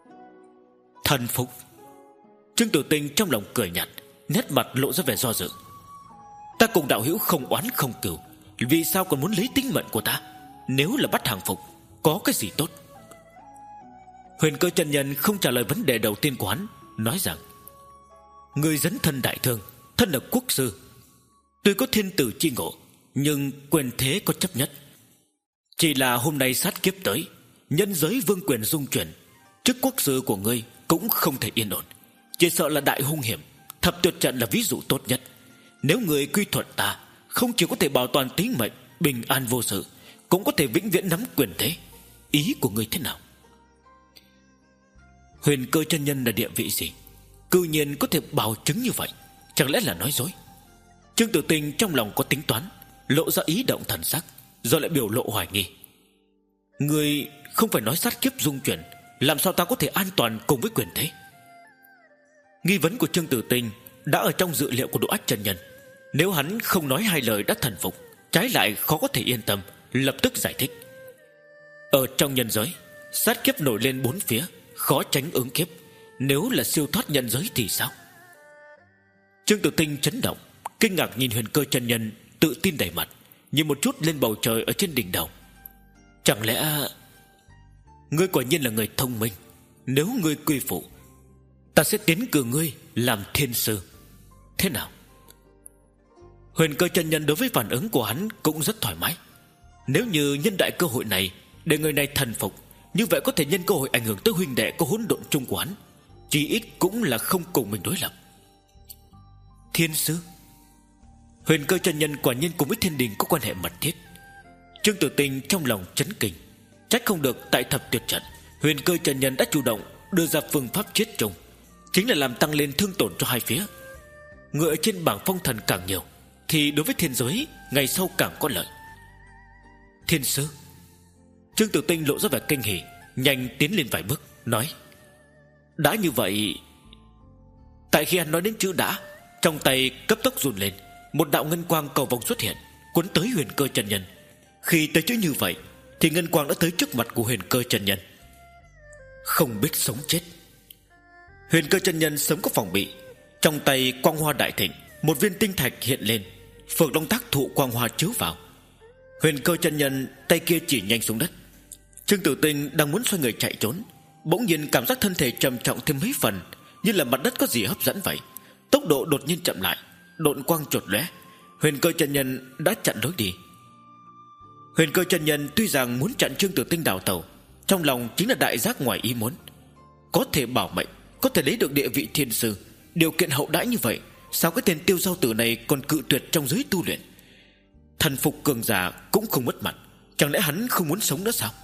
Speaker 1: Thần phục? Trương Tử Tinh trong lòng cười nhạt, nét mặt lộ ra vẻ do dự. Ta cùng đạo hữu không oán không cừu, vì sao còn muốn lấy tính mệnh của ta? Nếu là bắt hàng phục, có cái gì tốt? Huyền Cơ chân nhân không trả lời vấn đề đầu tiên của hắn, nói rằng: người dấn thân đại thương, thân là quốc sư, tuy có thiên tử chi ngộ, nhưng quyền thế có chấp nhất. Chỉ là hôm nay sát kiếp tới, nhân giới vương quyền dung chuyển, chức quốc sư của ngươi cũng không thể yên ổn, chỉ sợ là đại hung hiểm. Thập tuyệt trận là ví dụ tốt nhất. Nếu người quy thuận ta, không chỉ có thể bảo toàn tính mệnh bình an vô sự, cũng có thể vĩnh viễn nắm quyền thế. Ý của ngươi thế nào? Huyền Cơ chân nhân là địa vị gì, cư nhiên có thể bảo chứng như vậy? Chẳng lẽ là nói dối? Trương Tử Tinh trong lòng có tính toán, lộ ra ý động thần sắc, rồi lại biểu lộ hoài nghi. Ngươi không phải nói sát kiếp dung chuyển, làm sao ta có thể an toàn cùng với quyền thế? Nghi vấn của Trương Tử Tinh đã ở trong dự liệu của Độ Ách chân nhân. Nếu hắn không nói hai lời đã thần phục, trái lại khó có thể yên tâm, lập tức giải thích. Ở trong nhân giới, sát kiếp nổi lên bốn phía, khó tránh ứng kiếp. Nếu là siêu thoát nhân giới thì sao? Trương Tử Tinh chấn động, kinh ngạc nhìn Huyền Cơ chân nhân tự tin đầy mặt, nhìn một chút lên bầu trời ở trên đỉnh đầu. Chẳng lẽ... Ngươi quả nhiên là người thông minh. Nếu ngươi quy phụ, ta sẽ tiến cử ngươi làm thiên sư. Thế nào? Huyền Cơ chân nhân đối với phản ứng của hắn cũng rất thoải mái. Nếu như nhân đại cơ hội này để người này thần phục, như vậy có thể nhân cơ hội ảnh hưởng tới huynh đệ có hỗn độn chung của hắn, chỉ ít cũng là không cùng mình đối lập. Thiên sư? Huyền Cơ chân nhân quả nhiên cùng với thiên đình có quan hệ mật thiết. Trương Tử Tinh trong lòng chấn kinh. Trách không được tại thập tuyệt trận Huyền Cơ chân nhân đã chủ động đưa ra phương pháp chết chung, chính là làm tăng lên thương tổn cho hai phía. Người ở trên bảng phong thần càng nhiều thì đối với thiên giới ngày sau càng có lợi. Thiên sư? Trương Tử Tinh lộ ra vẻ kinh hỉ, nhanh tiến lên vài bước nói: đã như vậy. Tại khi hắn nói đến chữ đã, trong tay cấp tốc run lên, một đạo ngân quang cầu vồng xuất hiện, cuốn tới Huyền Cơ chân nhân. Khi tới chữ như vậy thì ngân quang đã tới trước mặt của Huyền Cơ chân nhân. Không biết sống chết. Huyền Cơ chân nhân sớm có phòng bị, trong tay quang hoa đại thịnh, một viên tinh thạch hiện lên, Phượng Long Tác thụ quang hoa chiếu vào. Huyền Cơ chân nhân tay kia chỉ nhanh xuống đất. Trương Tử Tinh đang muốn xoay người chạy trốn, bỗng nhiên cảm giác thân thể trầm trọng thêm mấy phần, như là mặt đất có gì hấp dẫn vậy. Tốc độ đột nhiên chậm lại, độn quang chột lóe, Huyền Cơ chân nhân đã chặn lối đi. Huyền Cơ chân nhân tuy rằng muốn chặn Trương Tử Tinh đào tẩu, trong lòng chính là đại giác ngoài ý muốn. Có thể bảo mệnh, có thể lấy được địa vị thiên sư, điều kiện hậu đãi như vậy, sao cái tên Tiêu Giao Tử này còn cự tuyệt trong giới tu luyện? Thần phục cường giả cũng không mất mặt, chẳng lẽ hắn không muốn sống nữa sao?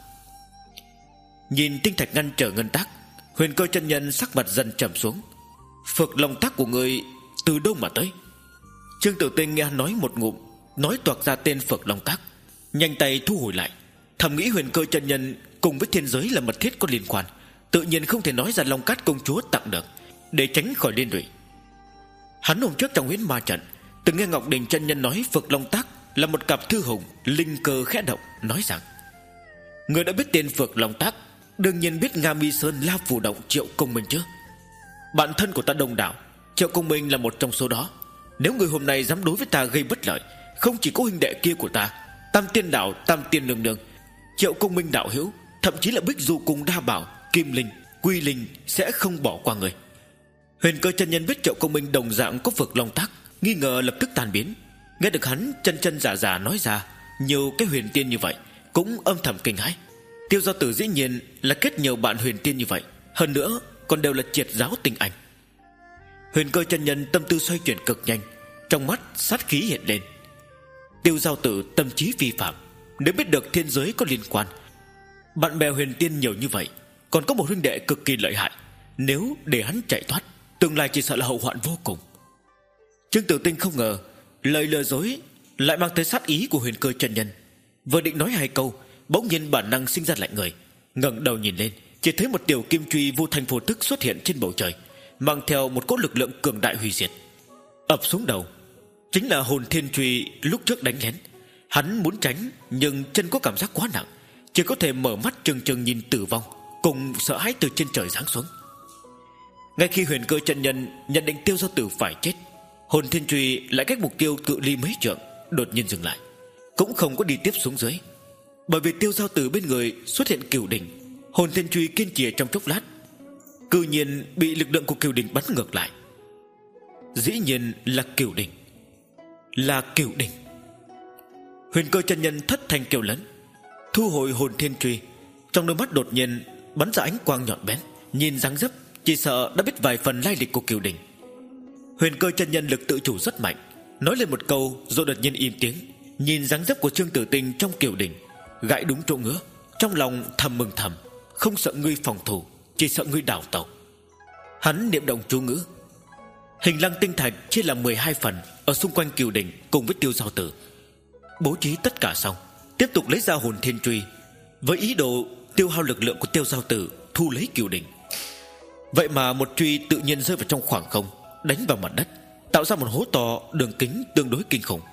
Speaker 1: Nhìn tinh thạch ngăn trở ngân tác, Huyền Cơ chân nhân sắc mặt dần trầm xuống. Phược Long Tác của người từ đâu mà tới? Trương Tử Tinh nghe hắn nói một ngụm, nói toạc ra tên Phược Long Tác, nhanh tay thu hồi lại, thầm nghĩ Huyền Cơ chân nhân cùng với thiên giới là mật thiết có liên quan, tự nhiên không thể nói ra Long Cát công chúa tặng được, để tránh khỏi liên lụy. Hắn hôm trước trong Huyễn Ma trận từng nghe Ngọc Đình chân nhân nói Phược Long Tác là một cặp thư hùng, linh cơ khẽ động, nói rằng: người đã biết tên Phược Long Tác, đương nhiên biết Nga Mi Sơn La Phù Động Triệu Công Minh chứ. Bạn thân của ta đông đảo, Triệu Công Minh là một trong số đó. Nếu người hôm nay dám đối với ta gây bất lợi, không chỉ có huynh đệ kia của ta, Tam Tiên Đạo, Tam Tiên Nương Nương, Triệu Công Minh đạo hữu, thậm chí là Bích Du cùng Đa Bảo, Kim Linh, Quy Linh sẽ không bỏ qua người. Huyền Cơ chân nhân biết Triệu Công Minh đồng dạng có Phược Long Tác, nghi ngờ lập tức tan biến. Nghe được hắn chân chân giả giả nói ra nhiều cái huyền tiên như vậy, cũng âm thầm kinh hãi. Tiêu Giao Tử dĩ nhiên là kết nhiều bạn huyền tiên như vậy, hơn nữa còn đều là triệt giáo tinh anh. Huyền Cơ chân nhân tâm tư xoay chuyển cực nhanh, trong mắt sát khí hiện lên. Tiêu Giao Tử tâm trí phi phạm, nếu biết được thiên giới có liên quan, bạn bè huyền tiên nhiều như vậy, còn có một huynh đệ cực kỳ lợi hại, nếu để hắn chạy thoát, tương lai chỉ sợ là hậu hoạn vô cùng. Trương Tử Tinh không ngờ lời lừa dối lại mang tới sát ý của Huyền Cơ chân nhân, vừa định nói hai câu, bỗng nhiên bản năng sinh ra lạnh người, ngẩng đầu nhìn lên, chỉ thấy một tiểu kim truy vô thanh vô tức xuất hiện trên bầu trời, mang theo một cỗ lực lượng cường đại hủy diệt, ập xuống đầu. Chính là hồn thiên truy lúc trước đánh lén. Hắn muốn tránh, nhưng chân có cảm giác quá nặng, chỉ có thể mở mắt trừng trừng nhìn tử vong cùng sợ hãi từ trên trời giáng xuống. Ngay khi Huyền Cơ chân nhân nhận định Tiêu Giao Tử phải chết, hồn thiên truy lại cách mục tiêu cự ly mấy trượng, đột nhiên dừng lại, cũng không có đi tiếp xuống dưới. Bởi vì Tiêu Giao Tử bên người xuất hiện Cửu Đỉnh, hồn thiên truy kiên trì trong chốc lát, cư nhiên bị lực lượng của Cửu Đỉnh bắn ngược lại. Dĩ nhiên là Cửu Đỉnh, là Cửu Đỉnh. Huyền Cơ chân nhân thất thanh kêu lớn, thu hồi hồn thiên truy, trong đôi mắt đột nhiên bắn ra ánh quang nhọn bén, nhìn dáng dấp chỉ sợ đã biết vài phần lai lịch của Cửu Đỉnh. Huyền Cơ chân nhân lực tự chủ rất mạnh, nói lên một câu rồi đột nhiên im tiếng, nhìn dáng dấp của Trương Tử Tinh trong Cửu Đỉnh, gãi đúng chỗ ngứa, trong lòng thầm mừng thầm, không sợ ngươi phòng thủ, chỉ sợ ngươi đảo tàu. Hắn niệm động chú ngữ, hình lăng tinh thạch chia làm mười hai phần ở xung quanh Cửu Đỉnh cùng với Tiêu Giao Tử. Bố trí tất cả xong, tiếp tục lấy ra hồn thiên truy, với ý đồ tiêu hao lực lượng của Tiêu Giao Tử thu lấy Cửu Đỉnh. Vậy mà một truy tự nhiên rơi vào trong khoảng không, đánh vào mặt đất, tạo ra một hố to đường kính tương đối kinh khủng.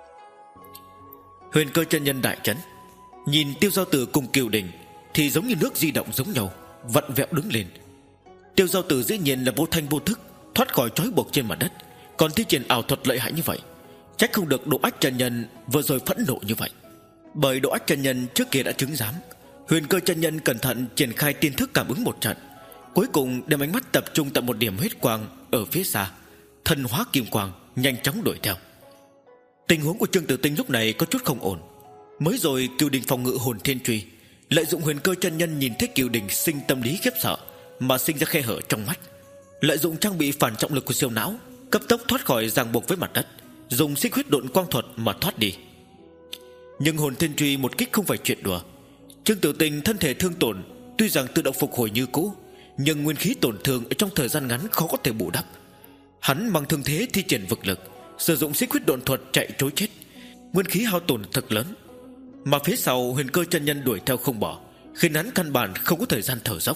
Speaker 1: Huyền Cơ chân nhân đại chấn, nhìn Tiêu Giao Tử cùng Cửu Đỉnh thì giống như nước di động giống nhau, vặn vẹo đứng lên. Tiêu Giao Tử dĩ nhiên là vô thanh vô thức thoát khỏi trói buộc trên mặt đất, còn thi triển ảo thuật lợi hại như vậy, trách không được Độ Ách chân nhân vừa rồi phẫn nộ như vậy. Bởi Độ Ách chân nhân trước kia đã chứng giám, Huyền Cơ chân nhân cẩn thận triển khai tiên thức cảm ứng một trận, cuối cùng đem ánh mắt tập trung tại một điểm huyết quang ở phía xa, thân hóa kim quang nhanh chóng đuổi theo. Tình huống của Trương Tử Tinh lúc này có chút không ổn. Mới rồi Cửu Đình phòng ngự hồn thiên truy lợi dụng Huyền Cơ chân nhân nhìn thấy Cửu Đình sinh tâm lý khiếp sợ mà sinh ra khe hở trong mắt, lợi dụng trang bị phản trọng lực của siêu não cấp tốc thoát khỏi ràng buộc với mặt đất, dùng xích huyết độn quang thuật mà thoát đi. Nhưng hồn thiên truy một kích không phải chuyện đùa. Trương Tử Tinh thân thể thương tổn tuy rằng tự động phục hồi như cũ, nhưng nguyên khí tổn thương ở trong thời gian ngắn khó có thể bù đắp. Hắn mang thương thế thi triển vực lực, sử dụng xích huyết độn thuật chạy trối chết, nguyên khí hao tổn thật lớn. Mà phía sau Huyền Cơ chân nhân đuổi theo không bỏ, khiến hắn căn bản không có thời gian thở dốc.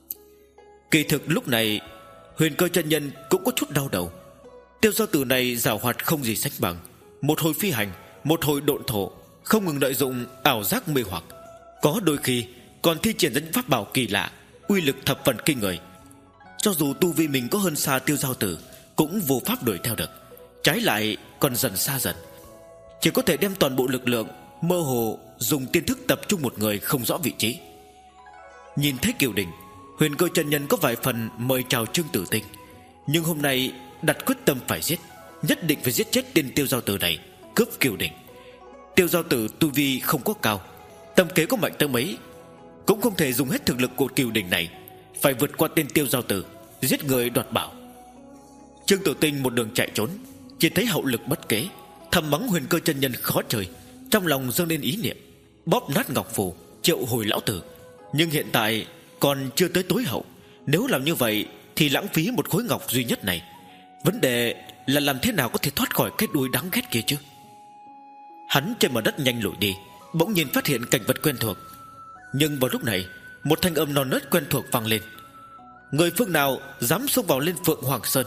Speaker 1: Kỳ thực lúc này Huyền Cơ chân nhân cũng có chút đau đầu. Tiêu giao tử này giàu hoạt không gì sánh bằng, một hồi phi hành, một hồi độn thổ, không ngừng lợi dụng ảo giác mê hoặc, có đôi khi còn thi triển danh pháp bảo kỳ lạ, uy lực thập phần kinh người. Cho dù tu vi mình có hơn xa tiêu giao tử, cũng vô pháp đuổi theo được, trái lại còn dần xa dần, chỉ có thể đem toàn bộ lực lượng mơ hồ dùng tiên thức tập trung một người không rõ vị trí. Nhìn thấy Kiều Đình, Huyền Cơ chân nhân có vài phần mời chào Trương Tử Tinh, nhưng hôm nay đặt quyết tâm phải giết, nhất định phải giết chết tên tiêu giao tử này, cướp Kiều Đình. Tiêu giao tử tu vi không có cao, tâm kế có mạnh tới mấy cũng không thể dùng hết thực lực của Kiều Đình này, phải vượt qua tên tiêu giao tử, giết người đoạt bảo. Trương Tử Tinh một đường chạy trốn, chỉ thấy hậu lực bất kế, thầm mắng Huyền Cơ chân nhân khó chơi, trong lòng dâng lên ý niệm bóp nát ngọc phù, triệu hồi lão tử. Nhưng hiện tại còn chưa tới tối hậu, nếu làm như vậy thì lãng phí một khối ngọc duy nhất này. Vấn đề là làm thế nào có thể thoát khỏi cái đuôi đáng ghét kia chứ. Hắn trên mặt đất nhanh lùi đi, bỗng nhiên phát hiện cảnh vật quen thuộc. Nhưng vào lúc này, một thanh âm non nớt quen thuộc vang lên: người phương nào dám xông vào lên Phượng Hoàng Sơn?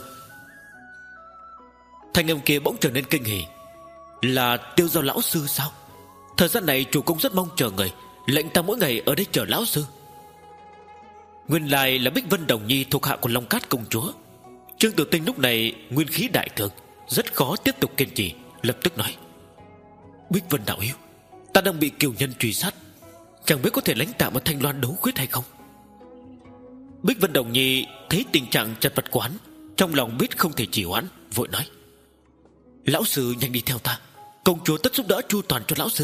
Speaker 1: Thanh âm kia bỗng trở nên kinh hỉ. Là Tiêu Giao lão sư sao? Thời gian này chủ công rất mong chờ người, lệnh ta mỗi ngày ở đây chờ lão sư. Nguyên lai là Bích Vân Đồng Nhi thuộc hạ của Long Cát công chúa. Trương Tử Tinh lúc này nguyên khí đại thương, rất khó tiếp tục kiên trì, lập tức nói: Bích Vân đạo hữu, ta đang bị kiều nhân truy sát, chẳng biết có thể lãnh tạm một Thanh Loan đấu khuyết hay không. Bích Vân Đồng Nhi thấy tình trạng chật vật của hắn, trong lòng biết không thể trì hoãn, vội nói: lão sư nhanh đi theo ta, công chúa tất giúp đỡ chu toàn cho lão sư.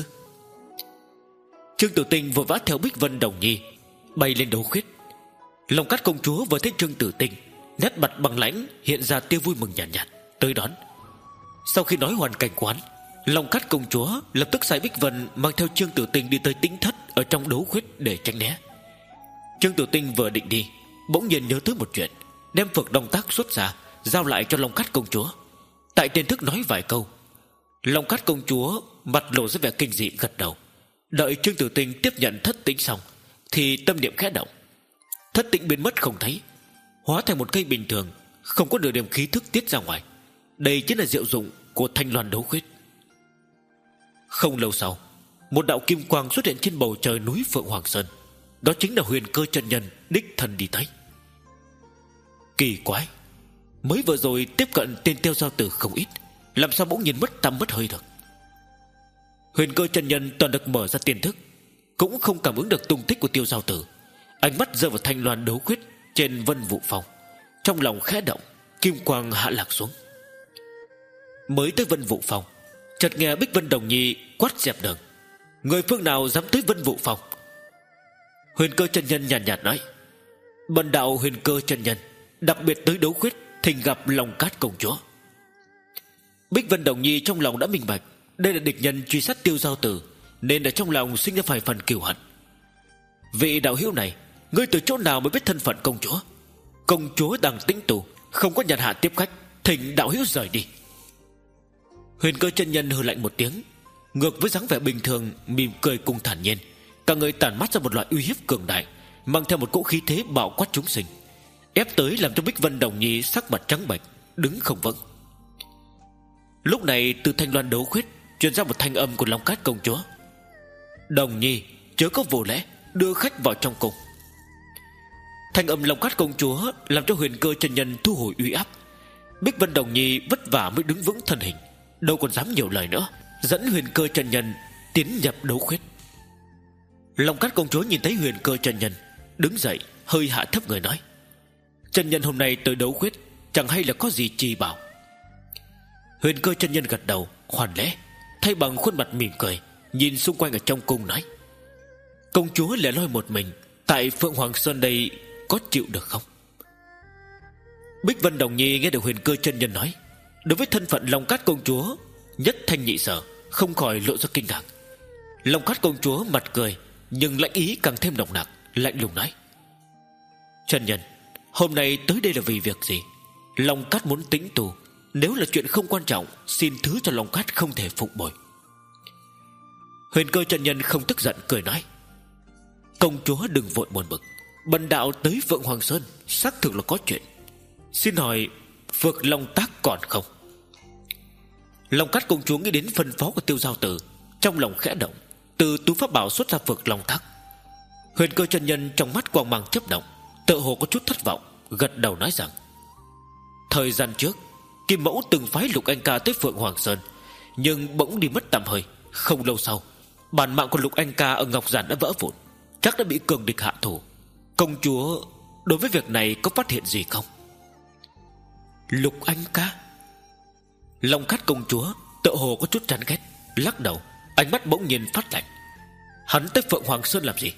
Speaker 1: Trương Tử Tinh vội vã theo Bích Vân Đồng Nhi bay lên đấu khuyết. Long Cát công chúa vừa thấy Trương Tử Tinh, nét mặt bằng lãnh hiện ra tia vui mừng nhàn nhạt, nhạt tới đón. Sau khi nói hoàn cảnh của hắn, Long Cát công chúa lập tức sai Bích Vân mang theo Trương Tử Tinh đi tới Tĩnh Thất ở trong đấu khuyết để tránh né. Trương Tử Tinh vừa định đi, bỗng nhiên nhớ tới một chuyện, đem Phượng Đông Tác xuất ra giao lại cho Long Cát công chúa. Tại tiên thức nói vài câu, Long Cát công chúa mặt lộ ra vẻ kinh dị gật đầu. Đợi Trương Tử Tinh tiếp nhận thất tĩnh xong, thì tâm niệm khẽ động, thất tĩnh biến mất không thấy, hóa thành một cây bình thường, không có nửa điểm khí thức tiết ra ngoài. Đây chính là diệu dụng của Thanh Loan đấu khuyết. Không lâu sau, một đạo kim quang xuất hiện trên bầu trời núi Phượng Hoàng Sơn. Đó chính là Huyền Cơ chân nhân đích thân đi tới. Kỳ quái, mới vừa rồi tiếp cận tên Tiêu Giao tử không ít, làm sao bỗng nhiên mất tăm mất hơi được. Huyền Cơ chân nhân toàn được mở ra tiên thức, cũng không cảm ứng được tung tích của Tiêu Giao tử. Ánh mắt rơi vào Thanh Loan đấu khuyết trên Vân Vũ Phong, trong lòng khẽ động, kim quang hạ lạc xuống. Mới tới Vân Vũ Phong, chợt nghe Bích Vân Đồng Nhi quát dẹp đường: người phương nào dám tới Vân Vũ Phong? Huyền Cơ chân nhân nhàn nhạt, nhạt nói: bần đạo Huyền Cơ chân nhân đặc biệt tới đấu khuyết thỉnh gặp Long Cát công chúa. Bích Vân Đồng Nhi trong lòng đã minh bạch đây là địch nhân truy sát Tiêu Giao tử, nên ở trong lòng sinh ra vài phần kiêu hận. Vị đạo hữu này, ngươi từ chỗ nào mới biết thân phận công chúa? Công chúa đang tĩnh tù, không có nhàn hạ tiếp khách, thỉnh đạo hữu rời đi. Huyền Cơ chân nhân hừ lạnh một tiếng, ngược với dáng vẻ bình thường mỉm cười cùng thản nhiên, cả người tản mắt ra một loại uy hiếp cường đại, mang theo một cỗ khí thế bạo quát chúng sinh, ép tới làm cho Bích Vân Đồng Nhi sắc mặt trắng bệch, đứng không vững. Lúc này từ Thanh Loan đấu khuyết truyền ra một thanh âm của Long Cát công chúa: Đồng Nhi, chớ có vô lễ, đưa khách vào trong cung. Thanh âm Long Cát công chúa làm cho Huyền Cơ chân nhân thu hồi uy áp. Bích Vân Đồng Nhi vất vả mới đứng vững thân hình, đâu còn dám nhiều lời nữa, dẫn Huyền Cơ chân nhân tiến nhập đấu khuyết. Long Cát công chúa nhìn thấy Huyền Cơ chân nhân, đứng dậy hơi hạ thấp người nói: chân nhân hôm nay tới đấu khuyết, chẳng hay là có gì chi bảo? Huyền Cơ chân nhân gật đầu hoàn lễ, thay bằng khuôn mặt mỉm cười, nhìn xung quanh ở trong cung nói: công chúa lẻ loi một mình tại Phượng Hoàng Sơn đây, có chịu được không? Bích Vân Đồng Nhi nghe được Huyền Cơ chân nhân nói, đối với thân phận Long Cát công chúa nhất thanh nhị sở, không khỏi lộ ra kinh ngạc. Long Cát công chúa mặt cười, nhưng lãnh ý càng thêm nồng nặc, lạnh lùng nói: chân nhân, hôm nay tới đây là vì việc gì? Long Cát muốn tĩnh tu, nếu là chuyện không quan trọng, xin thứ cho Long Cát không thể phục bồi. Huyền Cơ chân nhân không tức giận, cười nói: công chúa đừng vội buồn bực, bần đạo tới Phượng Hoàng Sơn xác thực là có chuyện. Xin hỏi Phượng Long Tác còn không? Long Cát công chúa nghĩ đến phân phó của Tiêu Giao Tử, trong lòng khẽ động, từ túi pháp bảo xuất ra Phượng Long Tác. Huyền Cơ chân nhân trong mắt quang mang chớp động, tựa hồ có chút thất vọng, gật đầu nói rằng: thời gian trước Kim Mẫu từng phái Lục Anh Ca tới Phượng Hoàng Sơn, nhưng bỗng đi mất tăm hơi. Không lâu sau, bản mạng của Lục Anh Ca ở Ngọc Giản đã vỡ vụn, chắc đã bị cường địch hạ thủ. Công chúa đối với việc này có phát hiện gì không? Lục Anh Ca? Long Cát công chúa tựa hồ có chút chán ghét, lắc đầu, ánh mắt bỗng nhiên phát lạnh. Hắn tới Phượng Hoàng Sơn làm gì?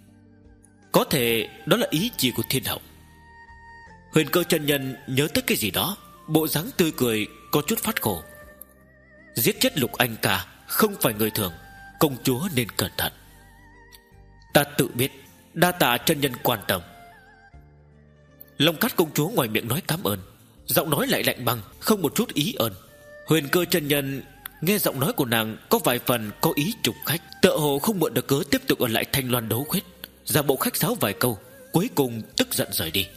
Speaker 1: Có thể đó là ý chỉ của thiên hậu. Huyền Cơ chân nhân nhớ tới cái gì đó, bộ dáng tươi cười có chút phát khổ. Giết chết Lục Anh Ca không phải người thường, công chúa nên cẩn thận. Ta tự biết, đa tạ chân nhân quan tâm. Long Cát công chúa ngoài miệng nói cảm ơn, giọng nói lại lạnh băng, không một chút ý ơn. Huyền Cơ chân nhân nghe giọng nói của nàng có vài phần có ý trục khách, tựa hồ không mượn được cớ tiếp tục ở lại Thanh Loan đấu khuyết, giả bộ khách sáo vài câu, cuối cùng tức giận rời đi.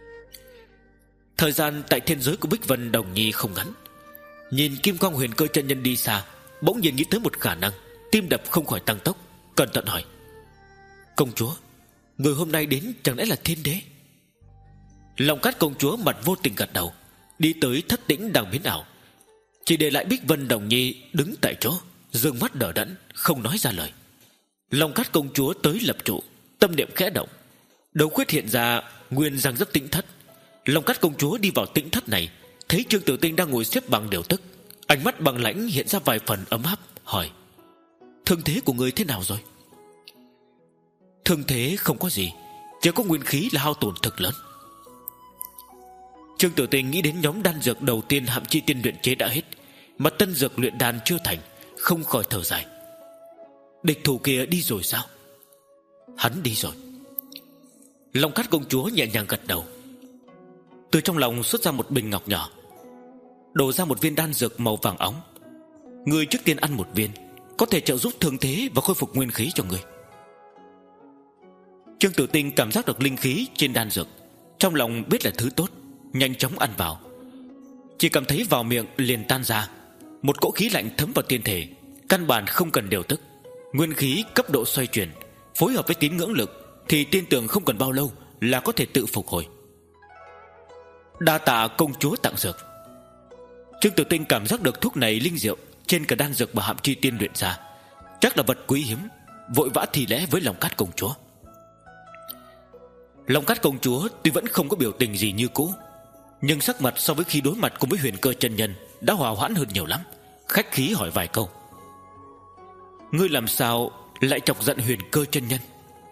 Speaker 1: Thời gian tại thiên giới của Bích Vân Đồng Nhi không ngắn. Nhìn kim quang Huyền Cơ chân nhân đi xa, bỗng nhiên nghĩ tới một khả năng, tim đập không khỏi tăng tốc, cẩn thận hỏi: công chúa, người hôm nay đến chẳng lẽ là thiên đế? Long Cát công chúa mặt vô tình gật đầu, đi tới thất tĩnh đang biến ảo, chỉ để lại Bích Vân Đồng Nhi đứng tại chỗ, dương mắt đờ đẫn, không nói ra lời. Long Cát công chúa tới lập trụ, tâm niệm khẽ động, đấu khuyết hiện ra nguyên rằng rất tĩnh thất. Long Cát công chúa đi vào tĩnh thất này, thấy Trương Tử Tinh đang ngồi xếp bằng điều tức, ánh mắt bằng lãnh hiện ra vài phần ấm áp, hỏi: thương thế của người thế nào rồi? Thương thế không có gì, chỉ có nguyên khí là hao tổn thực lớn. Trương Tử Tinh nghĩ đến nhóm đan dược đầu tiên Hạm Chi Tiên luyện chế đã hết, mà tân dược luyện đan chưa thành, không khỏi thở dài. Địch thủ kia đi rồi sao? Hắn đi rồi. Long Cát công chúa nhẹ nhàng gật đầu, từ trong lòng xuất ra một bình ngọc nhỏ, đổ ra một viên đan dược màu vàng óng. Người trước tiên ăn một viên, có thể trợ giúp thương thế và khôi phục nguyên khí cho người. Trương Tử Tinh cảm giác được linh khí trên đan dược, trong lòng biết là thứ tốt, nhanh chóng ăn vào. Chỉ cảm thấy vào miệng liền tan ra, một cỗ khí lạnh thấm vào tiên thể, căn bản không cần điều tức. Nguyên khí cấp độ xoay chuyển, phối hợp với tín ngưỡng lực, thì tin tưởng không cần bao lâu là có thể tự phục hồi. Đa tạ công chúa tặng dược. Trương Tử Tinh cảm giác được thuốc này linh diệu trên cả đan dược mà Hạm Chi Tiên luyện ra, chắc là vật quý hiếm, vội vã thì lễ với Long Cát công chúa. Long Cát công chúa tuy vẫn không có biểu tình gì như cũ, nhưng sắc mặt so với khi đối mặt cùng với Huyền Cơ chân nhân đã hòa hoãn hơn nhiều lắm, khách khí hỏi vài câu: ngươi làm sao lại chọc giận Huyền Cơ chân nhân?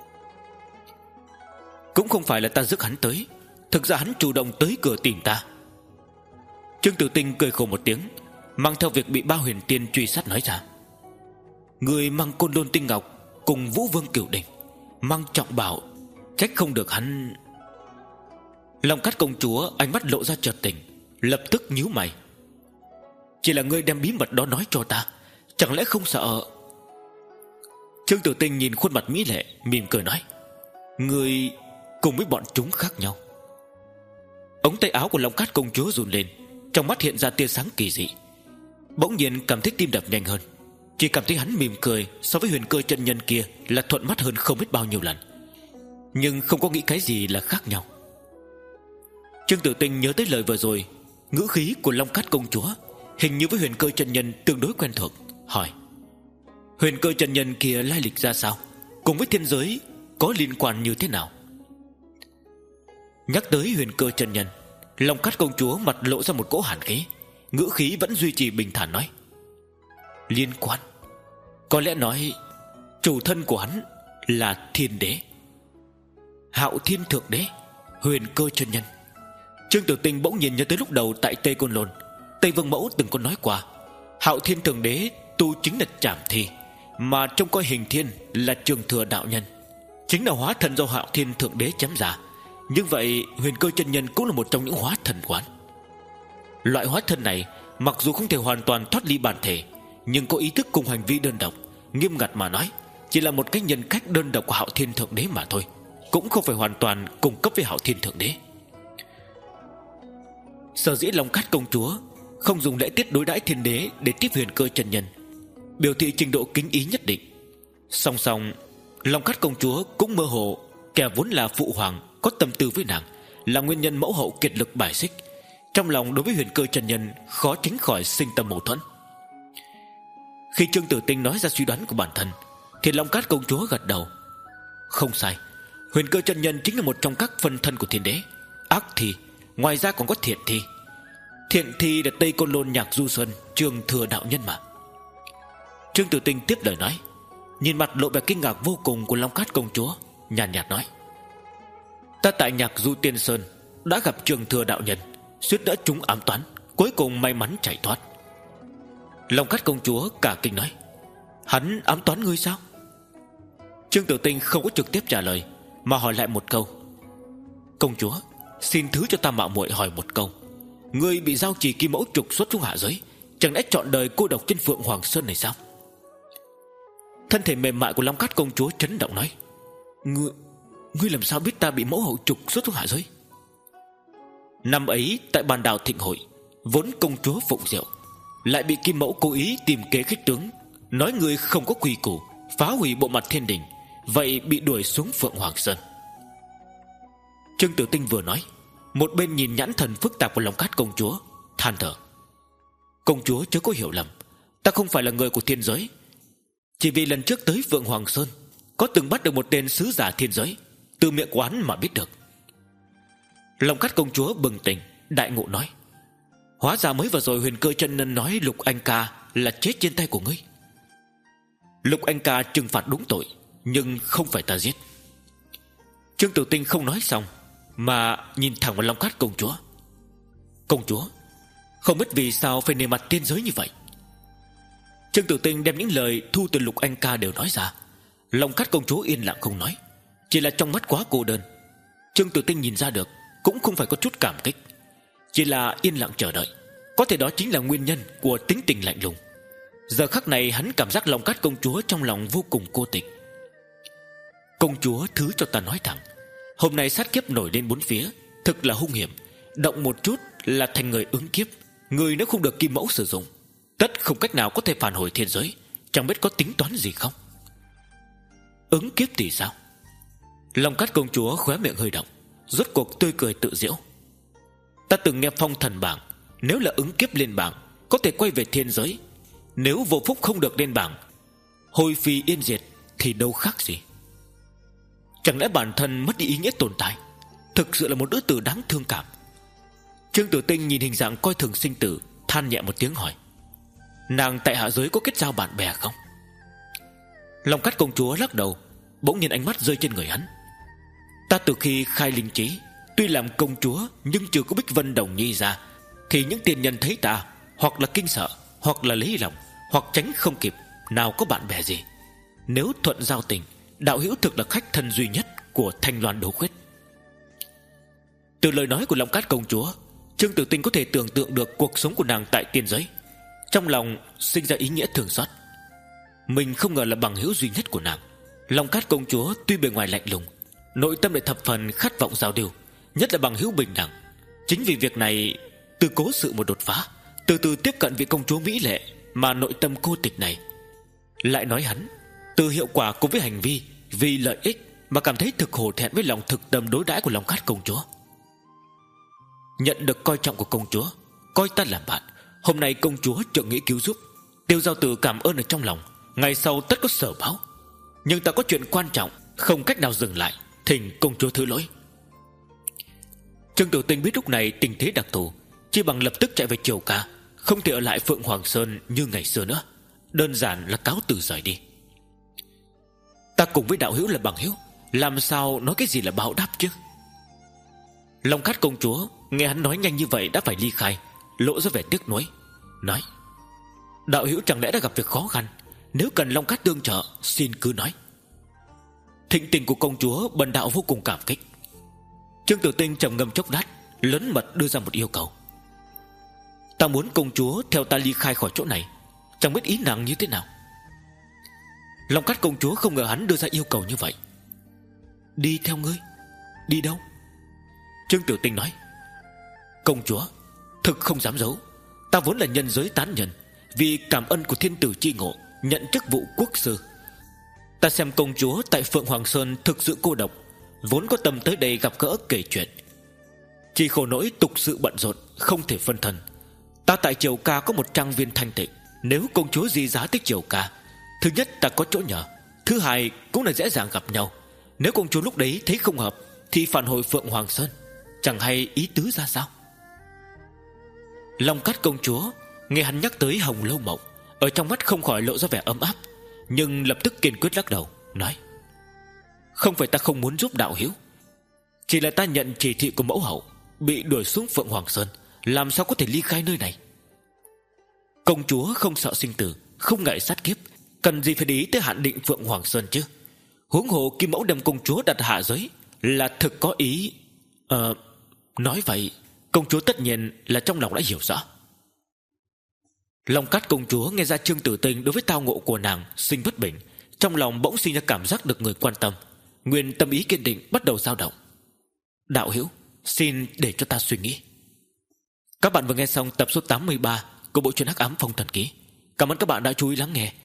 Speaker 1: Cũng không phải là ta rước hắn tới, thực ra hắn chủ động tới cửa tìm ta. Trương Tử Tinh cười khổ một tiếng, mang theo việc bị Ba Huyền Tiên truy sát nói ra: người mang Côn Lôn Tinh Ngọc cùng Vũ Vương Cửu Đình, mang trọng bảo, trách không được hắn. Long Cát công chúa ánh mắt lộ ra chợt tỉnh, lập tức nhíu mày: chỉ là ngươi đem bí mật đó nói cho ta, chẳng lẽ không sợ? Trương Tử Tinh nhìn khuôn mặt mỹ lệ, mỉm cười nói: ngươi cùng với bọn chúng khác nhau. Ống tay áo của Long Cát công chúa run lên, trong mắt hiện ra tia sáng kỳ dị. Bỗng nhiên cảm thấy tim đập nhanh hơn, chỉ cảm thấy hắn mỉm cười so với Huyền Cơ chân nhân kia là thuận mắt hơn không biết bao nhiêu lần, nhưng không có nghĩ cái gì là khác nhau. Trương Tử Tinh nhớ tới lời vừa rồi, ngữ khí của Long Cát công chúa hình như với Huyền Cơ chân nhân tương đối quen thuộc, hỏi: Huyền Cơ chân nhân kia lai lịch ra sao, cùng với thiên giới có liên quan như thế nào? Nhắc tới Huyền Cơ chân nhân, Long Cát công chúa mặt lộ ra một cỗ hàn khí, ngữ khí vẫn duy trì bình thản nói: Liên quan? Có lẽ nói chủ thân của hắn là thiên đế, Hạo Thiên thượng đế, Huyền Cơ chân nhân. Trương Tử Tinh bỗng nhìn nhớ tới lúc đầu tại Tây Côn Lôn, Tây Vương Mẫu từng có nói qua, Hạo Thiên thượng đế tu chính là trảm thi, mà trông coi hình thiên là Trường Thừa đạo nhân, chính là hóa thần do Hạo Thiên thượng đế chém ra. Như vậy Huyền Cơ chân nhân cũng là một trong những hóa thần quán. Loại hóa thân này mặc dù không thể hoàn toàn thoát ly bản thể, nhưng có ý thức cùng hành vi đơn độc. Nghiêm ngặt mà nói, chỉ là một cái nhân cách đơn độc của Hạo Thiên thượng đế mà thôi, cũng không phải hoàn toàn cùng cấp với Hạo Thiên thượng đế. Sở dĩ Long Cát công chúa không dùng lễ tiết đối đãi thiên đế để tiếp Huyền Cơ chân nhân, biểu thị trình độ kính ý nhất định. Song song, Long Cát công chúa cũng mơ hồ kẻ vốn là phụ hoàng có tâm tư với nàng là nguyên nhân mẫu hậu kiệt lực bài xích, trong lòng đối với Huyền Cơ chân nhân khó tránh khỏi sinh tâm mâu thuẫn. Khi Trương Tử Tinh nói ra suy đoán của bản thân, thì Long Cát công chúa gật đầu. Không sai, Huyền Cơ chân nhân chính là một trong các phân thân của thiên đế. Ác thi, ngoài ra còn có thiện thi. Thiện thi là Tây Côn Lôn Nhạc Du Sơn Trường Thừa đạo nhân mà. Trương Tử Tinh tiếp lời nói, nhìn mặt lộ vẻ kinh ngạc vô cùng của Long Cát công chúa, nhàn nhạt nói: Ta tại Nhạc Du Tiên Sơn đã gặp Trường Thừa đạo nhân, suýt đỡ chúng ám toán, cuối cùng may mắn chạy thoát. Long Cát công chúa cả kinh nói: Hắn ám toán ngươi sao? Trương Tử Tinh không có trực tiếp trả lời, mà hỏi lại một câu: Công chúa, xin thứ cho ta mạo muội hỏi một câu. Ngươi bị giao trì kim mẫu trục xuất xuống hạ giới, chẳng lẽ trọn đời cô độc trên Phượng Hoàng Sơn này sao? Thân thể mềm mại của Long Cát công chúa chấn động nói: Ngươi, ngươi làm sao biết ta bị mẫu hậu trục xuất xuống hạ giới? Năm ấy tại bàn đảo thịnh hội, vốn công chúa phụng rượu, lại bị kim mẫu cố ý tìm kế khích tướng, nói ngươi không có quy củ, phá hủy bộ mặt thiên đình, vậy bị đuổi xuống Phượng Hoàng Sơn. Trương Tử Tinh vừa nói, một bên nhìn nhãn thần phức tạp của Long Cát công chúa, than thở: Công chúa chớ có hiểu lầm, ta không phải là người của thiên giới. Chỉ vì lần trước tới Phượng Hoàng Sơn, có từng bắt được một tên sứ giả thiên giới, từ miệng quán mà biết được. Long Cát công chúa bừng tỉnh đại ngộ nói: Hóa ra mới vừa rồi Huyền Cơ chân nhân nói Lục Anh Ca là chết trên tay của ngươi. Lục Anh Ca trừng phạt đúng tội, nhưng không phải ta giết. Trương Tử Tinh không nói xong, mà nhìn thẳng vào Long Cát công chúa. Công chúa, không biết vì sao phải nề mặt tiên giới như vậy. Trương Tử Tinh đem những lời thu từ Lục Anh Ca đều nói ra. Long Cát công chúa yên lặng không nói, chỉ là trong mắt quá cô đơn. Trương Tử Tinh nhìn ra được, cũng không phải có chút cảm kích, chỉ là yên lặng chờ đợi. Có thể đó chính là nguyên nhân của tính tình lạnh lùng. Giờ khắc này hắn cảm giác Long Cát công chúa trong lòng vô cùng cô tịch. Công chúa thứ cho ta nói thẳng, hôm nay sát kiếp nổi lên bốn phía, thực là hung hiểm, động một chút là thành người ứng kiếp. Người nếu không được kim mẫu sử dụng, tất không cách nào có thể phản hồi thiên giới. Chẳng biết có tính toán gì không? Ứng kiếp thì sao? Long Cát công chúa khóe miệng hơi động, rốt cuộc tươi cười tự giễu. Ta từng nghe phong thần bảng, nếu là ứng kiếp lên bảng, có thể quay về thiên giới. Nếu vô phúc không được lên bảng, hồi phi yên diệt, thì đâu khác gì. Chẳng lẽ bản thân mất đi ý nghĩa tồn tại? Thực sự là một nữ tử đáng thương cảm. Trương Tử Tinh nhìn hình dạng coi thường sinh tử, than nhẹ một tiếng hỏi: Nàng tại hạ giới có kết giao bạn bè không? Long Cát công chúa lắc đầu, bỗng nhiên ánh mắt rơi trên người hắn. Ta từ khi khai linh trí, tuy làm công chúa nhưng chưa có Bích Vân Đồng Nhi ra, thì những tiền nhân thấy ta hoặc là kinh sợ, hoặc là lấy lòng, hoặc tránh không kịp, nào có bạn bè gì. Nếu thuận giao tình, đạo hữu thực là khách thân duy nhất của Thanh Loan Đấu Khuyết. Từ lời nói của Long Cát công chúa, Trương Tử Tinh có thể tưởng tượng được cuộc sống của nàng tại tiên giới. Trong lòng sinh ra ý nghĩa thương xót. Mình không ngờ là bằng hữu duy nhất của nàng. Long Cát công chúa tuy bề ngoài lạnh lùng, nội tâm lại thập phần khát vọng giao lưu, nhất là bằng hữu bình đẳng. Chính vì việc này, từ cố sự một đột phá, từ từ tiếp cận vị công chúa mỹ lệ mà nội tâm cô tịch này. Lại nói hắn, từ hiệu quả cùng với hành vi, vì lợi ích mà cảm thấy thực hổ thẹn với lòng thực tâm đối đãi của Long Cát công chúa. Nhận được coi trọng của công chúa, coi ta làm bạn, hôm nay công chúa trượng nghĩ cứu giúp, Tiêu Giao Tử cảm ơn ở trong lòng, ngày sau tất có sở báo. Nhưng ta có chuyện quan trọng, không cách nào dừng lại, thỉnh công chúa thứ lỗi. Trương Tiểu Tinh biết lúc này tình thế đặc thù, chỉ bằng lập tức chạy về Triều Ca, không thể ở lại Phượng Hoàng Sơn như ngày xưa nữa, đơn giản là cáo từ rời đi. Ta cùng với đạo hữu là bằng hữu, làm sao nói cái gì là báo đáp chứ? Long Cát công chúa nghe hắn nói nhanh như vậy đã phải ly khai, lộ ra vẻ tiếc nuối, nói: đạo hữu chẳng lẽ đã gặp việc khó khăn, nếu cần Long Cát tương trợ xin cứ nói. Thịnh tình của công chúa bần đạo vô cùng cảm kích. Trương Tiểu Tinh trầm ngâm chốc lát, lớn mật đưa ra một yêu cầu: ta muốn công chúa theo ta ly khai khỏi chỗ này, chẳng biết ý nàng như thế nào. Long Cát công chúa không ngờ hắn đưa ra yêu cầu như vậy. Đi theo ngươi? Đi đâu? Trương Tiểu Tinh nói: công chúa, thực không dám giấu, ta vốn là nhân giới tán nhân, vì cảm ơn của thiên tử chi ngộ nhận chức vụ quốc sư. Ta xem công chúa tại Phượng Hoàng Sơn thực sự cô độc, vốn có tâm tới đây gặp gỡ kể chuyện. Chỉ khổ nỗi tục sự bận rộn, không thể phân thân. Ta tại Triều Ca có một trang viên thanh tịnh, nếu công chúa di giá tới Triều Ca, thứ nhất ta có chỗ nhờ, thứ hai cũng là dễ dàng gặp nhau. Nếu công chúa lúc đấy thấy không hợp thì phản hồi Phượng Hoàng Sơn, chẳng hay ý tứ ra sao? Long Cát công chúa nghe hắn nhắc tới Hồng Lâu Mộng, ở trong mắt không khỏi lộ ra vẻ ấm áp, nhưng lập tức kiên quyết lắc đầu, nói: không phải ta không muốn giúp đạo hữu, chỉ là ta nhận chỉ thị của mẫu hậu, bị đuổi xuống Phượng Hoàng Sơn, làm sao có thể ly khai nơi này. Công chúa không sợ sinh tử, không ngại sát kiếp, cần gì phải để ý tới hạn định Phượng Hoàng Sơn chứ? Huống hồ Kim Mẫu đem công chúa đặt hạ giới là thực có ý. Ờ Nói vậy công chúa tất nhiên là trong lòng đã hiểu rõ. Long Cát công chúa nghe ra Trương Tử Tinh đối với tao ngộ của nàng sinh bất bình, trong lòng bỗng sinh ra cảm giác được người quan tâm, nguyên tâm ý kiên định bắt đầu dao động. Đạo hữu, xin để cho ta suy nghĩ. Các bạn vừa nghe xong tập số tám mươi ba của bộ truyện Hắc Ám Phong Thần Ký. Cảm ơn các bạn đã chú ý lắng nghe.